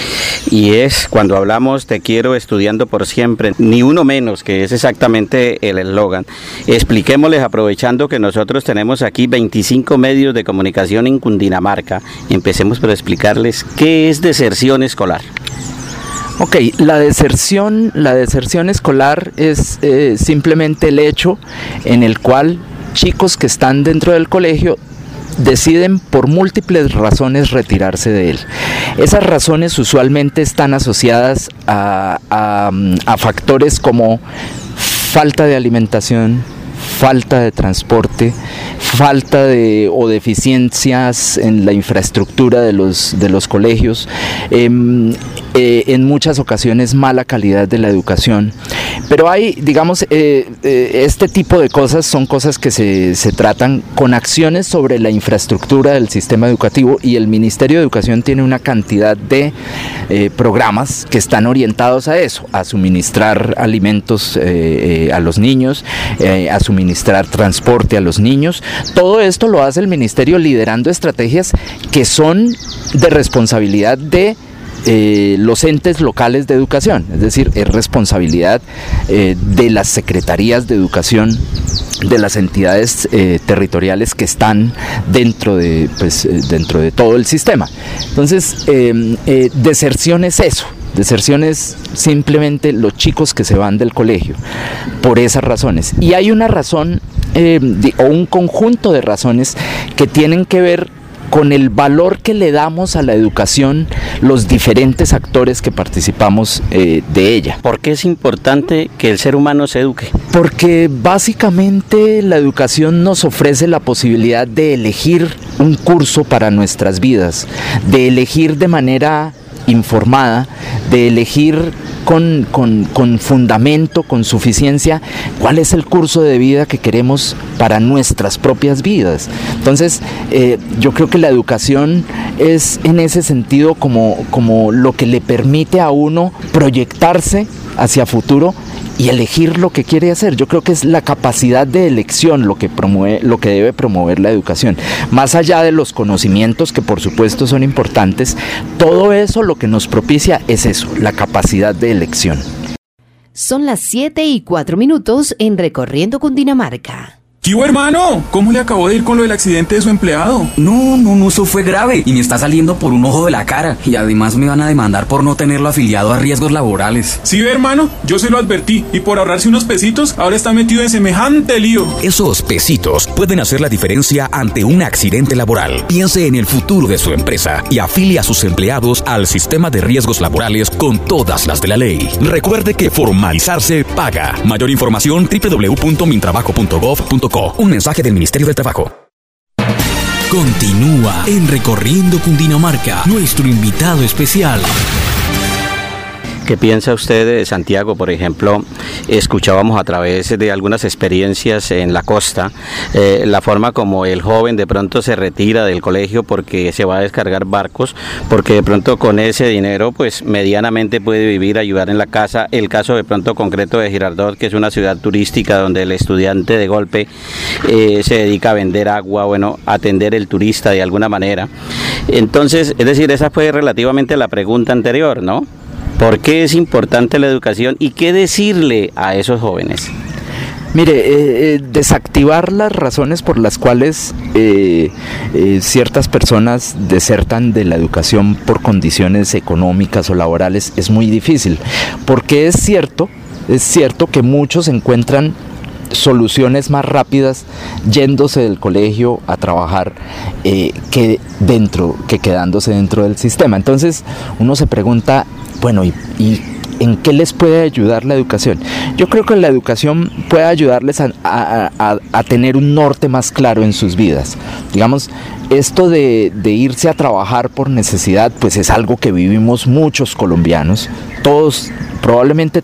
y es cuando hablamos te quiero estudiando por siempre, ni uno menos, que es exactamente el eslogan. Expliquémosles, aprovechando que nosotros tenemos aquí veinticinco medios de comunicación en Cundinamarca, empecemos por explicarles qué es deserción escolar. Ok, la deserción, la deserción escolar es eh, simplemente el hecho en el cual chicos que están dentro del colegio deciden por múltiples razones retirarse de él. Esas razones usualmente están asociadas a, a, a factores como falta de alimentación, falta de transporte, falta de o deficiencias en la infraestructura de los, de los colegios, eh, eh, en muchas ocasiones mala calidad de la educación. Pero hay, digamos, eh, eh, este tipo de cosas son cosas que se, se tratan con acciones sobre la infraestructura del sistema educativo, y el Ministerio de Educación tiene una cantidad de eh, programas que están orientados a eso, a suministrar alimentos eh, eh, a los niños, eh, a suministrar transporte a los niños. Todo esto lo hace el Ministerio liderando estrategias que son de responsabilidad de Eh, los entes locales de educación, es decir, es responsabilidad eh, de las secretarías de educación, de las entidades eh, territoriales que están dentro de, pues, eh, dentro de todo el sistema. Entonces, eh, eh, deserción es eso. Deserción es simplemente los chicos que se van del colegio por esas razones. Y hay una razón eh, de, o un conjunto de razones que tienen que ver con el valor que le damos a la educación los diferentes actores que participamos eh, de ella. ¿Por qué es importante que el ser humano se eduque? Porque básicamente la educación nos ofrece la posibilidad de elegir un curso para nuestras vidas, de elegir de manera informada, de elegir con, con, con fundamento, con suficiencia, cuál es el curso de vida que queremos para nuestras propias vidas. Entonces, eh, yo creo que la educación es en ese sentido como, como lo que le permite a uno proyectarse hacia futuro y elegir lo que quiere hacer. Yo creo que es la capacidad de elección lo que promueve, lo que debe promover la educación. Más allá de los conocimientos, que por supuesto son importantes, todo eso lo que nos propicia es eso, la capacidad de elección. Son las siete y cuatro minutos en Recorriendo Cundinamarca. ¿Qué hubo, hermano? ¿Cómo le acabó de ir con lo del accidente de su empleado? No, no, no, eso fue grave y me está saliendo por un ojo de la cara, y además me van a demandar por no tenerlo afiliado a riesgos laborales. Sí, hermano, yo se lo advertí, y por ahorrarse unos pesitos, ahora está metido en semejante lío. Esos pesitos pueden hacer la diferencia ante un accidente laboral. Piense en el futuro de su empresa y afilie a sus empleados al sistema de riesgos laborales con todas las de la ley. Recuerde que formalizarse paga. Mayor información doble u doble u doble u punto mintrabajo punto gov punto co. Un mensaje del Ministerio del Trabajo. Continúa en Recorriendo Cundinamarca nuestro invitado especial. ¿Qué piensa usted de Santiago? Por ejemplo, escuchábamos a través de algunas experiencias en la costa eh, la forma como el joven de pronto se retira del colegio porque se va a descargar barcos, porque de pronto con ese dinero pues medianamente puede vivir, ayudar en la casa. El caso de pronto concreto de Girardot, que es una ciudad turística donde el estudiante de golpe eh, se dedica a vender agua, bueno, a atender el turista de alguna manera. Entonces, es decir, esa fue relativamente la pregunta anterior, ¿no? ¿Por qué es importante la educación y qué decirle a esos jóvenes? Mire, eh, eh, desactivar las razones por las cuales eh, eh, ciertas personas desertan de la educación por condiciones económicas o laborales es muy difícil, porque es cierto, es cierto que muchos encuentran soluciones más rápidas yéndose del colegio a trabajar eh, que dentro, que quedándose dentro del sistema. Entonces uno se pregunta, bueno, ¿y, y ¿en qué les puede ayudar la educación? Yo creo que la educación puede ayudarles a, a, a, a tener un norte más claro en sus vidas. Digamos, esto de, de irse a trabajar por necesidad, pues es algo que vivimos muchos colombianos, todos, probablemente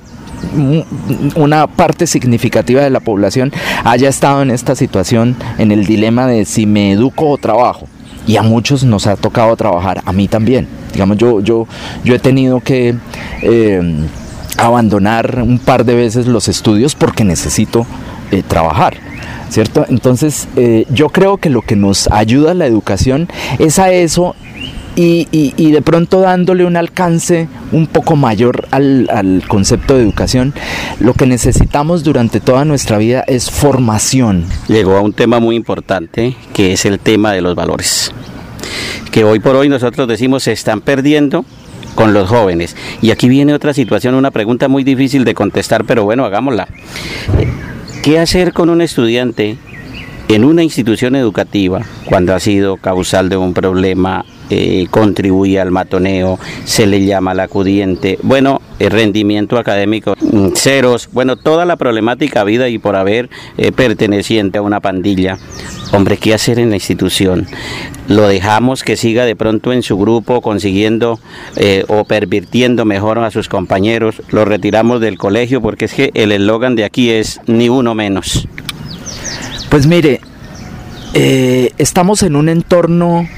una parte significativa de la población haya estado en esta situación, en el dilema de si me educo o trabajo. Y a muchos nos ha tocado trabajar, a mí también. Digamos, yo, yo, yo he tenido que eh, abandonar un par de veces los estudios porque necesito eh, trabajar, ¿cierto? Entonces, eh, yo creo que lo que nos ayuda a la educación es a eso. Y, y, y de pronto dándole un alcance un poco mayor al, al concepto de educación, lo que necesitamos durante toda nuestra vida es formación. Llegó a un tema muy importante, que es el tema de los valores, que hoy por hoy nosotros decimos se están perdiendo con los jóvenes. Y aquí viene otra situación, una pregunta muy difícil de contestar, pero bueno, hagámosla. ¿Qué hacer con un estudiante en una institución educativa cuando ha sido causal de un problema, eh, contribuye al matoneo, se le llama al acudiente, bueno, el rendimiento académico, ceros, bueno, toda la problemática vida y por haber eh, perteneciente a una pandilla? Hombre, ¿qué hacer en la institución? ¿Lo dejamos que siga de pronto en su grupo consiguiendo eh, o pervirtiendo mejor a sus compañeros? ¿Lo retiramos del colegio? Porque es que el eslogan de aquí es ni uno menos. Pues mire, eh, estamos en un entorno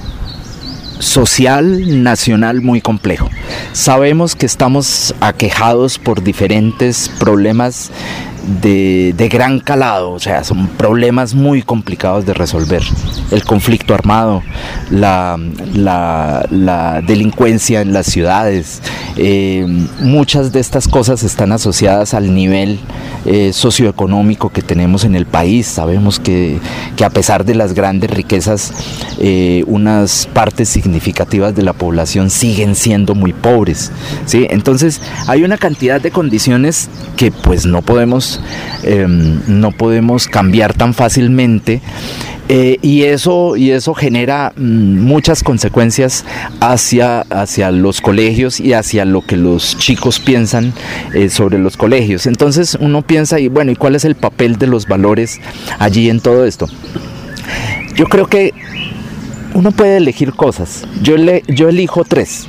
social, nacional muy complejo. Sabemos que estamos aquejados por diferentes problemas de, de gran calado, o sea, son problemas muy complicados de resolver. El conflicto armado, la, la, la delincuencia en las ciudades, eh, muchas de estas cosas están asociadas al nivel eh, socioeconómico que tenemos en el país. Sabemos que, que a pesar de las grandes riquezas, eh, unas partes significativas de la población siguen siendo muy pobres, ¿sí? Entonces hay una cantidad de condiciones que pues no podemos, eh, no podemos cambiar tan fácilmente. Eh, y eso y eso genera mm, muchas consecuencias hacia, hacia los colegios y hacia lo que los chicos piensan eh, sobre los colegios. Entonces uno piensa, y bueno, ¿y cuál es el papel de los valores allí en todo esto? Yo creo que uno puede elegir cosas. Yo, le, yo elijo tres,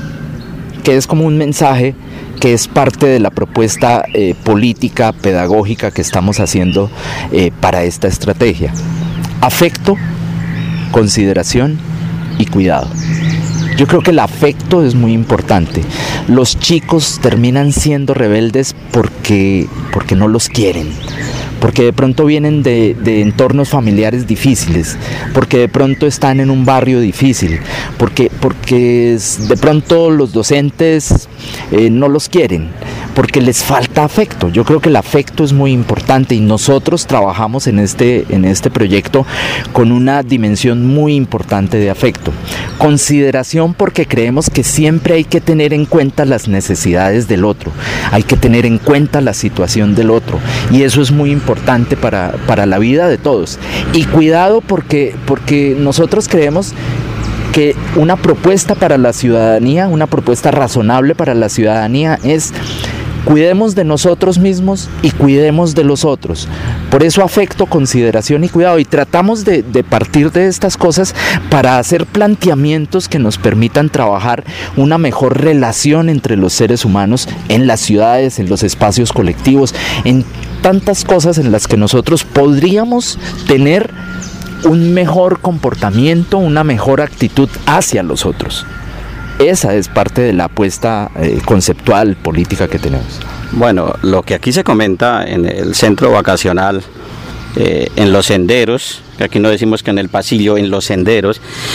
que es como un mensaje que es parte de la propuesta eh, política, pedagógica que estamos haciendo eh, para esta estrategia. Afecto, consideración y cuidado. Yo creo que el afecto es muy importante. Los chicos terminan siendo rebeldes porque, porque no los quieren, porque de pronto vienen de, de entornos familiares difíciles, porque de pronto están en un barrio difícil, porque, porque de pronto los docentes eh, no los quieren, porque les falta afecto. Yo creo que el afecto es muy importante y nosotros trabajamos en este, en este proyecto con una dimensión muy importante de afecto. Consideración, porque creemos que siempre hay que tener en cuenta las necesidades del otro, hay que tener en cuenta la situación del otro, y eso es muy importante para, para la vida de todos. Y cuidado, porque, porque nosotros creemos que una propuesta para la ciudadanía, una propuesta razonable para la ciudadanía es: cuidemos de nosotros mismos y cuidemos de los otros. Por eso afecto, consideración y cuidado. Y tratamos de, de partir de estas cosas para hacer planteamientos que nos permitan trabajar una mejor relación entre los seres humanos en las ciudades, en los espacios colectivos, en tantas cosas en las que nosotros podríamos tener un mejor comportamiento, una mejor actitud hacia los otros. Esa es parte de la apuesta eh, conceptual, política que tenemos. Bueno, lo que aquí se comenta en el centro vacacional, eh, en los senderos, que aquí no decimos que en el pasillo, en los senderos,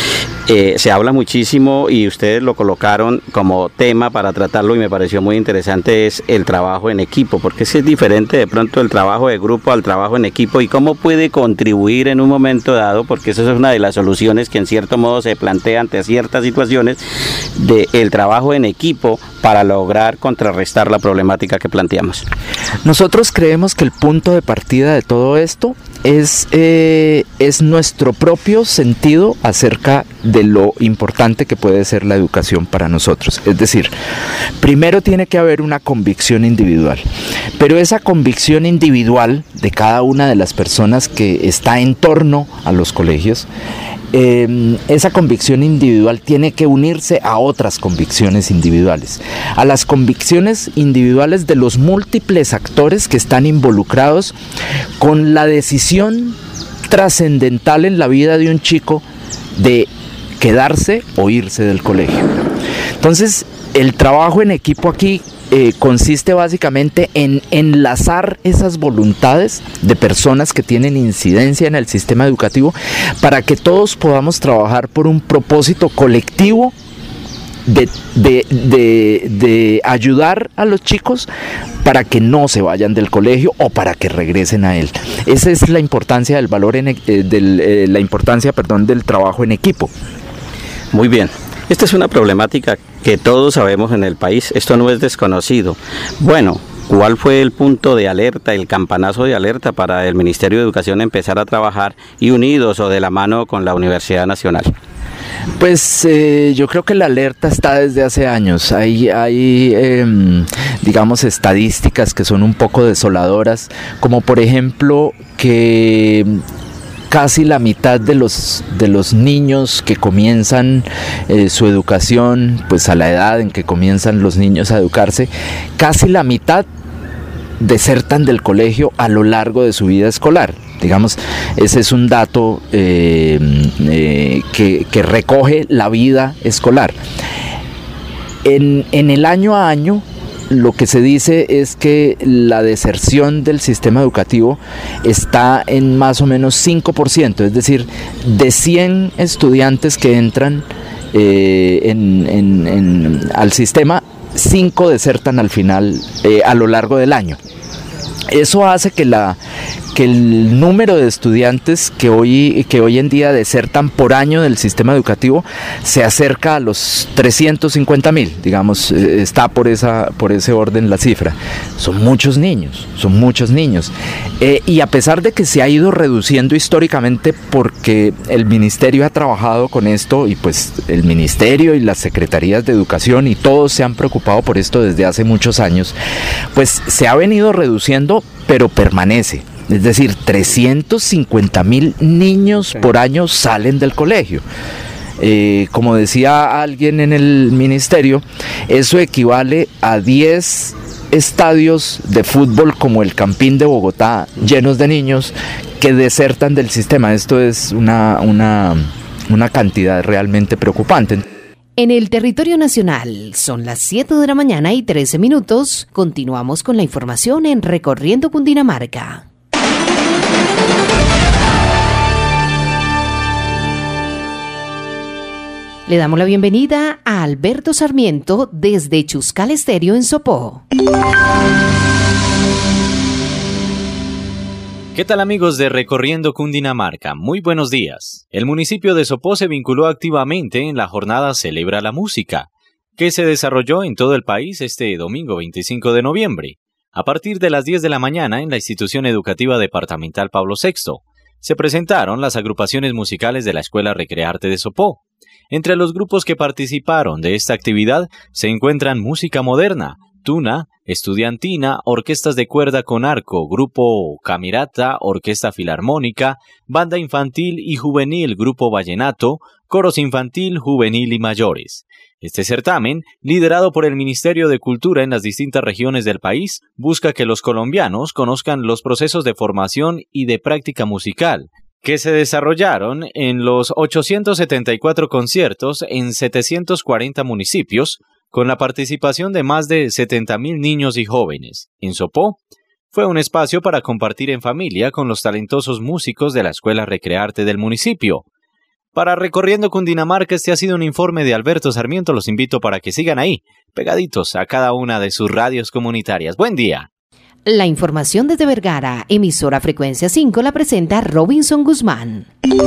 eh, se habla muchísimo y ustedes lo colocaron como tema para tratarlo y me pareció muy interesante, es el trabajo en equipo, porque es diferente de pronto el trabajo de grupo al trabajo en equipo y cómo puede contribuir en un momento dado, porque eso es una de las soluciones que en cierto modo se plantea ante ciertas situaciones del trabajo en equipo para lograr contrarrestar la problemática que planteamos. Nosotros creemos que el punto de partida de todo esto es, eh, es nuestro propio sentido acerca de lo importante que puede ser la educación para nosotros. Es decir, primero tiene que haber una convicción individual, pero esa convicción individual de cada una de las personas que está en torno a los colegios, Eh, esa convicción individual tiene que unirse a otras convicciones individuales, a las convicciones individuales de los múltiples actores que están involucrados con la decisión trascendental en la vida de un chico de quedarse o irse del colegio. Entonces, el trabajo en equipo aquí Eh, consiste básicamente en enlazar esas voluntades de personas que tienen incidencia en el sistema educativo para que todos podamos trabajar por un propósito colectivo de, de, de, de ayudar a los chicos para que no se vayan del colegio o para que regresen a él. Esa es la importancia del valor en, eh, del, eh, la importancia, perdón, del trabajo en equipo. Muy bien. Esta es una problemática que todos sabemos en el país, esto no es desconocido. Bueno, ¿cuál fue el punto de alerta, el campanazo de alerta para el Ministerio de Educación empezar a trabajar y unidos o de la mano con la Universidad Nacional? Pues eh, yo creo que la alerta está desde hace años. Hay, hay eh, digamos, estadísticas que son un poco desoladoras, como por ejemplo que casi la mitad de los, de los niños que comienzan eh, su educación, pues a la edad en que comienzan los niños a educarse, casi la mitad desertan del colegio a lo largo de su vida escolar. Digamos, ese es un dato eh, eh, que, que recoge la vida escolar. En, en el año a año, lo que se dice es que la deserción del sistema educativo está en más o menos cinco por ciento, es decir, de cien estudiantes que entran eh, en, en, en, al sistema, cinco desertan al final, eh, a lo largo del año. Eso hace que, la, que el número de estudiantes que hoy, que hoy en día desertan por año del sistema educativo se acerca a los trescientos cincuenta mil, digamos, eh, está por, esa, por ese orden la cifra. Son muchos niños, son muchos niños. Eh, y a pesar de que se ha ido reduciendo históricamente porque el ministerio ha trabajado con esto y pues el ministerio y las secretarías de educación y todos se han preocupado por esto desde hace muchos años, pues se ha venido reduciendo, pero permanece. Es decir, trescientos cincuenta mil niños por año salen del colegio. Eh, como decía alguien en el ministerio, eso equivale a diez estadios de fútbol como el Campín de Bogotá, llenos de niños que desertan del sistema. Esto es una, una, una cantidad realmente preocupante. En el territorio nacional son las siete de la mañana y trece minutos. Continuamos con la información en Recorriendo Cundinamarca. Le damos la bienvenida a Alberto Sarmiento desde Chuscal Estéreo en Sopó. ¿Qué tal amigos de Recorriendo Cundinamarca? Muy buenos días. El municipio de Sopó se vinculó activamente en la jornada Celebra la Música, que se desarrolló en todo el país este domingo veinticinco de noviembre. A partir de las diez de la mañana en la institución educativa departamental Pablo sexto, se presentaron las agrupaciones musicales de la Escuela Recrearte de Sopó. Entre los grupos que participaron de esta actividad se encuentran música moderna, tuna, estudiantina, orquestas de cuerda con arco, grupo camerata, orquesta filarmónica, banda infantil y juvenil, grupo vallenato, coros infantil, juvenil y mayores. Este certamen, liderado por el Ministerio de Cultura en las distintas regiones del país, busca que los colombianos conozcan los procesos de formación y de práctica musical, que se desarrollaron en los ochocientos setenta y cuatro conciertos en setecientos cuarenta municipios, con la participación de más de setenta mil niños y jóvenes. En Sopó, fue un espacio para compartir en familia con los talentosos músicos de la Escuela Recrearte del municipio. Para Recorriendo Cundinamarca, este ha sido un informe de Alberto Sarmiento. Los invito para que sigan ahí, pegaditos a cada una de sus radios comunitarias. Buen día. La información desde Vergara, emisora Frecuencia cinco, la presenta Robinson Guzmán.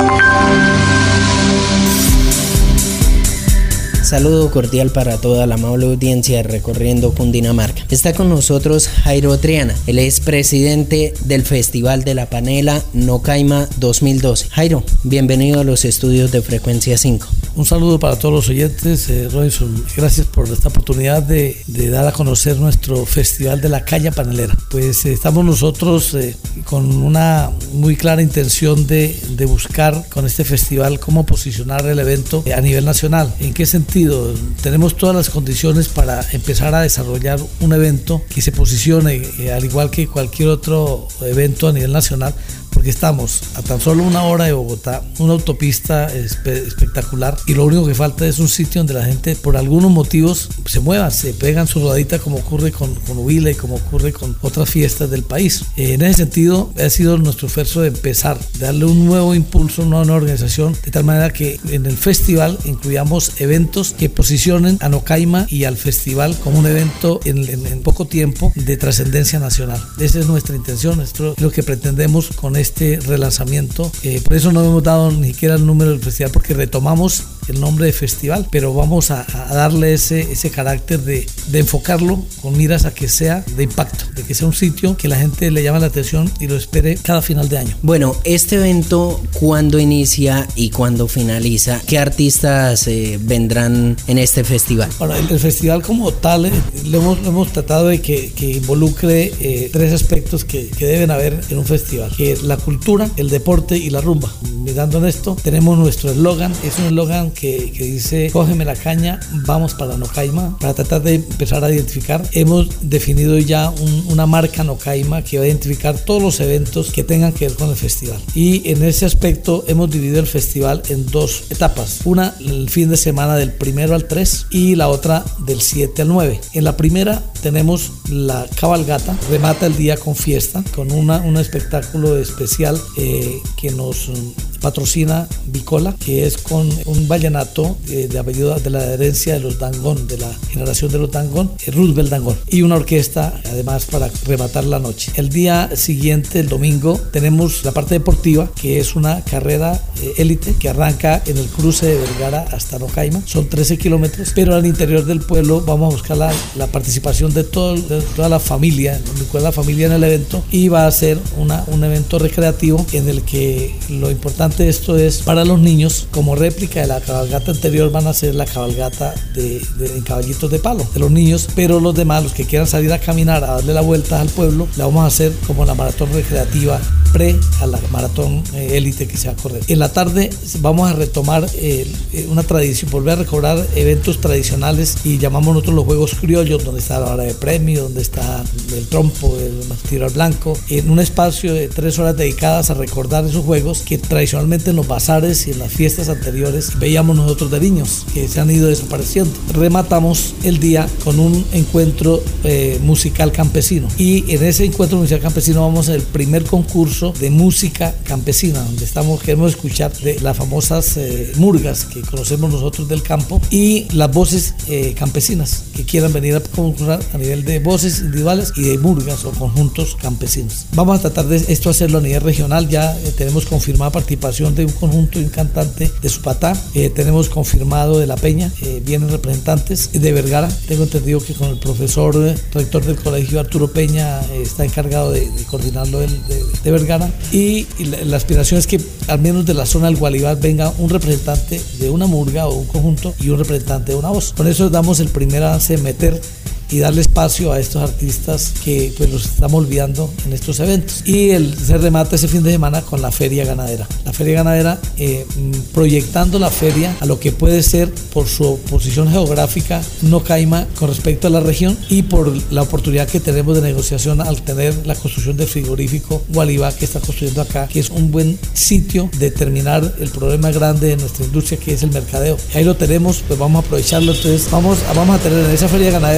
Saludo cordial para toda la amable audiencia de Recorriendo Cundinamarca. Está con nosotros Jairo Triana, el expresidente del Festival de la Panela Nocaima dos mil doce. Jairo, bienvenido a los estudios de Frecuencia cinco. Un saludo para todos los oyentes, eh, Robinson. Gracias por esta oportunidad de, de dar a conocer nuestro Festival de la Caña Panelera. Pues eh, estamos nosotros eh, con una muy clara intención de, de buscar con este festival cómo posicionar el evento a nivel nacional. ¿En qué sentido? Tenemos todas las condiciones para empezar a desarrollar un evento que se posicione eh, al igual que cualquier otro evento a nivel nacional, porque estamos a tan solo una hora de Bogotá, una autopista espe- espectacular, y lo único que falta es un sitio donde la gente por algunos motivos se mueva, se pegan su rodadita, como ocurre con, con Huila y como ocurre con otras fiestas del país. Eh, en ese sentido ha sido nuestro esfuerzo de empezar, darle un nuevo impulso, una nueva organización, de tal manera que en el festival incluyamos eventos que posicionen a Nocaima y al festival como un evento en, en, en poco tiempo de trascendencia nacional. Esa es nuestra intención, esto es lo que pretendemos con este relanzamiento. Eh, por eso no hemos dado ni siquiera el número del festival, porque retomamos el nombre de festival, pero vamos a, a darle ese, ese carácter de, de enfocarlo con miras a que sea de impacto, de que sea un sitio que la gente le llame la atención y lo espere cada final de año. Bueno, este evento, ¿cuándo inicia y cuándo finaliza? ¿Qué artistas eh, vendrán en este festival? Bueno, el, el festival como tal, eh, lo, hemos, lo hemos tratado de que, que involucre eh, tres aspectos que, que deben haber en un festival, que es la cultura, el deporte y la rumba. Mirando en esto, tenemos nuestro eslogan, es un eslogan que, que dice: cógeme la caña, vamos para Nocaima. Para tratar de empezar a identificar, hemos definido ya un, una marca Nocaima que va a identificar todos los eventos que tengan que ver con el festival, y en ese aspecto hemos dividido el festival en dos etapas, una el fin de semana del primero al tres y la otra del siete al nueve. En la primera tenemos la cabalgata, remata el día con fiesta, con una, un espectáculo especial eh, que nos patrocina Bicola, que es con un vallenato eh, de apellido de la herencia de los Dangón, de la generación de los Dangón, eh, Roosevelt Dangón, y una orquesta además para rematar la noche. El día siguiente, el domingo, tenemos la parte deportiva, que es una carrera élite eh, que arranca en el cruce de Vergara hasta Nocaima. Son trece kilómetros, pero al interior del pueblo vamos a buscar la, la participación de, todo, de toda la familia, de la familia en el evento, y va a ser una, un evento recreativo en el que lo importante de esto es para los niños, como réplica de la cabalgata anterior, van a hacer la cabalgata de, de, de caballitos de palo de los niños, pero los demás, los que quieran salir a caminar, a darle la vuelta al pueblo, la vamos a hacer como la maratón recreativa pre a la maratón élite eh, que se va a correr. En la tarde vamos a retomar eh, una tradición, volver a recobrar eventos tradicionales, y llamamos nosotros los juegos criollos, donde está la hora de premio, donde está el trompo, el tiro al blanco, en un espacio de tres horas dedicadas a recordar esos juegos que tradicionalmente en los bazares y en las fiestas anteriores veíamos nosotros de niños, que se han ido desapareciendo. Rematamos el día con un encuentro eh, musical campesino, y en ese encuentro musical campesino vamos al primer concurso de música campesina, donde estamos, queremos escuchar de las famosas eh, murgas que conocemos nosotros del campo, y las voces eh, campesinas que quieran venir a concursar a nivel de voces individuales y de murgas o conjuntos campesinos. Vamos a tratar de esto hacerlo a nivel regional. Ya eh, tenemos confirmada participación de un conjunto y un cantante de Supatá, eh, tenemos confirmado de La Peña, eh, vienen representantes de Vergara. Tengo entendido que con el profesor eh, rector del colegio Arturo Peña eh, está encargado de, de coordinarlo de, de, de Vergara. Y, y la, la aspiración es que al menos de la zona del Gualibán venga un representante de una murga o un conjunto y un representante de una voz. Con eso damos el primer avance de meter y darle espacio a estos artistas que pues los estamos olvidando en estos eventos. Y el, se remata ese fin de semana con la feria ganadera. La feria ganadera eh, proyectando la feria a lo que puede ser por su posición geográfica Nocaima con respecto a la región, y por la oportunidad que tenemos de negociación al tener la construcción del frigorífico Gualibá que está construyendo acá, que es un buen sitio de terminar el problema grande de nuestra industria, que es el mercadeo. Ahí lo tenemos, pues vamos a aprovecharlo. Entonces vamos, vamos a tener en esa feria ganadera exposición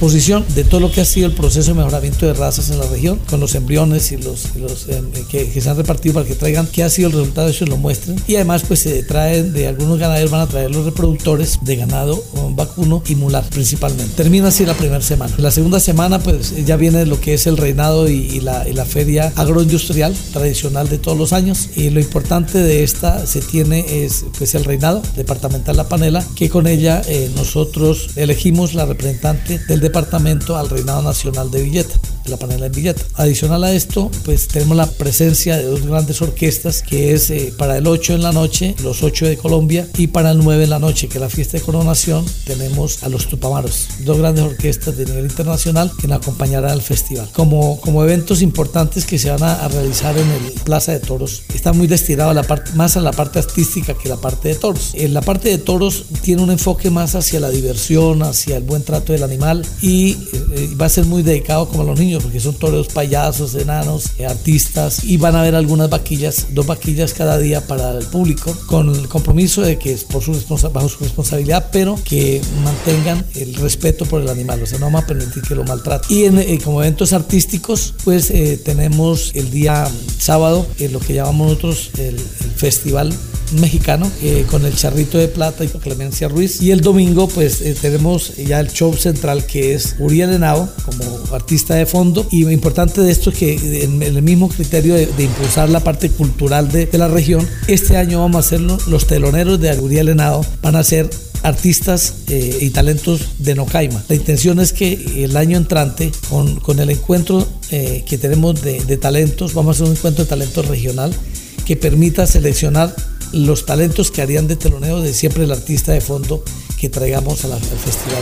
exposición de todo lo que ha sido el proceso de mejoramiento de razas en la región, con los embriones y los, y los eh, que, que se han repartido para que traigan qué ha sido el resultado, eso lo muestren. Y además pues se traen de algunos ganaderos, van a traer los reproductores de ganado vacuno y mular principalmente. Termina así la primera semana. La segunda semana pues ya viene lo que es el reinado y, y, la, y la feria agroindustrial tradicional de todos los años. Y lo importante de esta se tiene es pues el reinado departamental La Panela, que con ella eh, nosotros elegimos la representante del departamento al reinado nacional de Villeta, de La Panela en Villeta. Adicional a esto pues tenemos la presencia de dos grandes orquestas, que es eh, para el ocho en la noche, los ocho de Colombia, y para el nueve en la noche, que es la fiesta de coronación, tenemos a los Tupamaros, dos grandes orquestas de nivel internacional que nos acompañarán al festival. Como, como eventos importantes que se van a, a realizar en el Plaza de Toros, está muy destinado a la parte, más a la parte artística que la parte de toros. En la parte de toros tiene un enfoque más hacia la diversión, hacia el buen trato del animal, y eh, va a ser muy dedicado como a los niños, porque son toros payasos, enanos, eh, artistas, y van a haber algunas vaquillas, dos vaquillas cada día para el público, con el compromiso de que es por su responsa- bajo su responsabilidad, pero que mantengan el respeto por el animal, o sea, no vamos a permitir que lo maltraten. Y en, eh, como eventos artísticos, pues eh, tenemos el día sábado, eh, lo que llamamos nosotros el, el festival mexicano, eh, con el Charrito de Plata y Clemencia Ruiz, y el domingo pues eh, tenemos ya el show central, que es Uriel Henao como artista de fondo. Y lo importante de esto es que en el mismo criterio de, de impulsar la parte cultural de, de la región, este año vamos a hacerlo, los teloneros de Uriel Henao van a ser artistas eh, y talentos de Nocaima. La intención es que el año entrante, con, con el encuentro eh, que tenemos de, de talentos, vamos a hacer un encuentro de talentos regional que permita seleccionar los talentos que harían de teloneo de siempre el artista de fondo que traigamos a la, al festival.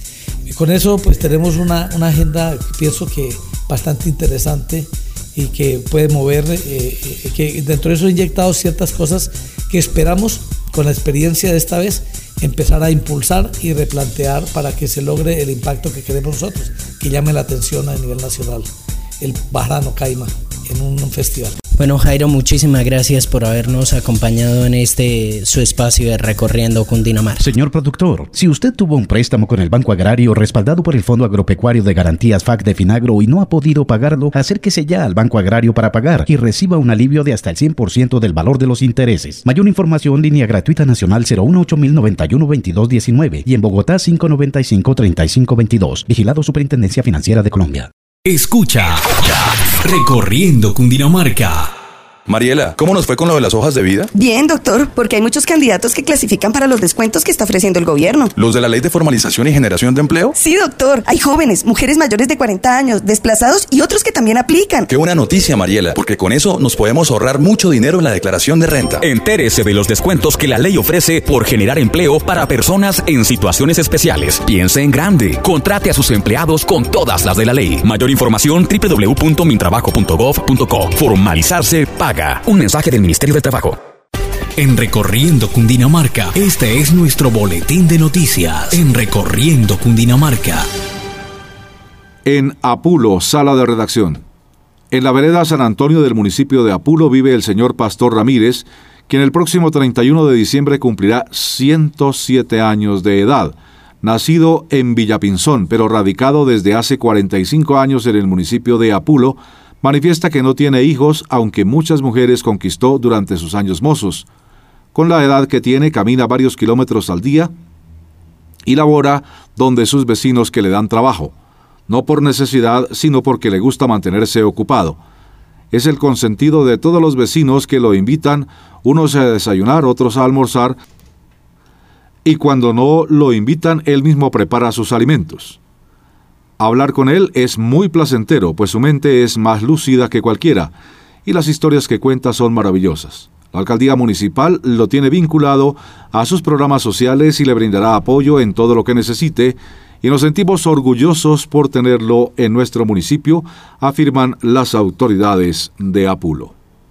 Y con eso pues tenemos una, una agenda, pienso que bastante interesante, y que puede mover, eh, que dentro de eso he inyectado ciertas cosas que esperamos con la experiencia de esta vez empezar a impulsar y replantear para que se logre el impacto que queremos nosotros, que llame la atención a nivel nacional, el Bajar Nocaima en un, un festival. Bueno, Jairo, muchísimas gracias por habernos acompañado en este su espacio de Recorriendo Cundinamarca. Señor productor, si usted tuvo un préstamo con el Banco Agrario respaldado por el Fondo Agropecuario de Garantías F A C de Finagro y no ha podido pagarlo, acérquese ya al Banco Agrario para pagar y reciba un alivio de hasta el cien por ciento del valor de los intereses. Mayor información, línea gratuita nacional cero uno ocho mil noventa y uno veintidós diecinueve y en Bogotá cinco noventa y cinco treinta y cinco veintidós. Vigilado Superintendencia Financiera de Colombia. Escucha, Recorriendo Cundinamarca. Mariela, ¿cómo nos fue con lo de las hojas de vida? Bien, doctor, porque hay muchos candidatos que clasifican para los descuentos que está ofreciendo el gobierno. ¿Los de la Ley de Formalización y Generación de Empleo? Sí, doctor. Hay jóvenes, mujeres mayores de cuarenta años, desplazados y otros que también aplican. Qué buena noticia, Mariela, porque con eso nos podemos ahorrar mucho dinero en la declaración de renta. Entérese de los descuentos que la ley ofrece por generar empleo para personas en situaciones especiales. Piense en grande. Contrate a sus empleados con todas las de la ley. Mayor información doble u doble u doble u punto mintrabajo punto gov punto co. Formalizarse paga. Un mensaje del Ministerio del Trabajo. En Recorriendo Cundinamarca, este es nuestro boletín de noticias. En Recorriendo Cundinamarca. En Apulo, sala de redacción. En la vereda San Antonio del municipio de Apulo vive el señor Pastor Ramírez, quien el próximo treinta y uno de diciembre cumplirá ciento siete años de edad. Nacido en Villapinzón, pero radicado desde hace cuarenta y cinco años en el municipio de Apulo, manifiesta que no tiene hijos, aunque muchas mujeres conquistó durante sus años mozos. Con la edad que tiene, camina varios kilómetros al día y labora donde sus vecinos que le dan trabajo, no por necesidad, sino porque le gusta mantenerse ocupado. Es el consentido de todos los vecinos que lo invitan, unos a desayunar, otros a almorzar, y cuando no lo invitan, él mismo prepara sus alimentos. Hablar con él es muy placentero, pues su mente es más lúcida que cualquiera, y las historias que cuenta son maravillosas. La alcaldía municipal lo tiene vinculado a sus programas sociales y le brindará apoyo en todo lo que necesite, y nos sentimos orgullosos por tenerlo en nuestro municipio, afirman las autoridades de Apulo.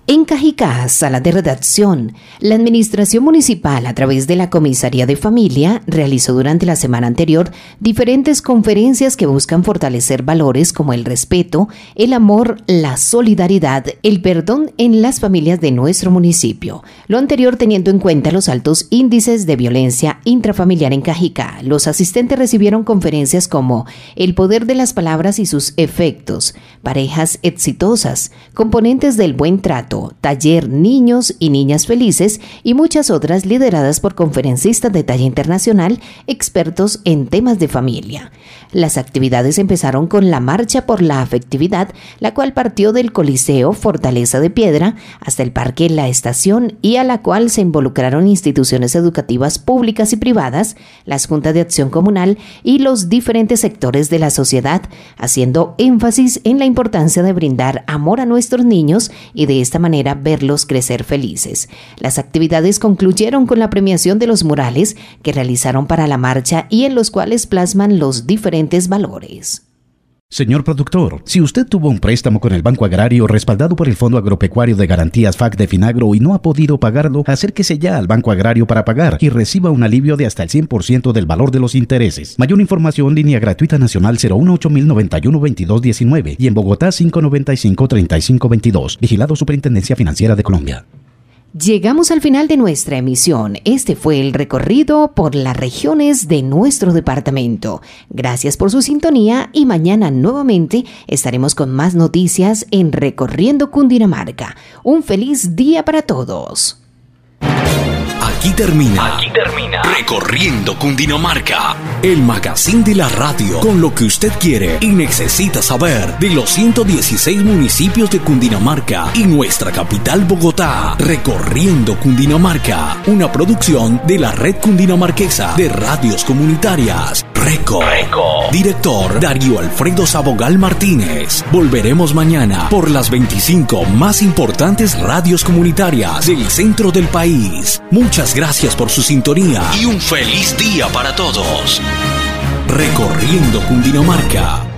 En Cajicá, sala de redacción, la Administración Municipal, a través de la Comisaría de Familia, realizó durante la semana anterior diferentes conferencias que buscan fortalecer valores como el respeto, el amor, la solidaridad, el perdón en las familias de nuestro municipio. Lo anterior teniendo en cuenta los altos índices de violencia intrafamiliar en Cajicá. Los asistentes recibieron conferencias como el poder de las palabras y sus efectos, parejas exitosas, componentes del buen trato, taller Niños y Niñas Felices y muchas otras lideradas por conferencistas de talla internacional, expertos en temas de familia. Las actividades empezaron con la Marcha por la Afectividad, la cual partió del Coliseo Fortaleza de Piedra hasta el Parque La Estación y a la cual se involucraron instituciones educativas públicas y privadas, las juntas de acción comunal y los diferentes sectores de la sociedad, haciendo énfasis en la importancia de brindar amor a nuestros niños y de esta manera verlos crecer felices. Las actividades concluyeron con la premiación de los murales que realizaron para la marcha y en los cuales plasman los diferentes valores. Señor productor, si usted tuvo un préstamo con el Banco Agrario respaldado por el Fondo Agropecuario de Garantías F A C de Finagro y no ha podido pagarlo, acérquese ya al Banco Agrario para pagar y reciba un alivio de hasta el cien por ciento del valor de los intereses. Mayor información, línea gratuita nacional cero uno ocho mil noventa y uno veintidós diecinueve y en Bogotá cinco noventa y cinco treinta y cinco veintidós. Vigilado Superintendencia Financiera de Colombia. Llegamos al final de nuestra emisión. Este fue el recorrido por las regiones de nuestro departamento. Gracias por su sintonía y mañana nuevamente estaremos con más noticias en Recorriendo Cundinamarca. Un feliz día para todos. Aquí termina, Aquí termina Recorriendo Cundinamarca, el magazine de la radio con lo que usted quiere y necesita saber de los ciento dieciséis municipios de Cundinamarca y nuestra capital Bogotá. Recorriendo Cundinamarca, una producción de la Red Cundinamarquesa de Radios Comunitarias. Reco. Reco. Director Darío Alfredo Sabogal Martínez. Volveremos mañana por las veinticinco más importantes radios comunitarias del centro del país. Muchas gracias por su sintonía y un feliz día para todos. Recorriendo Cundinamarca.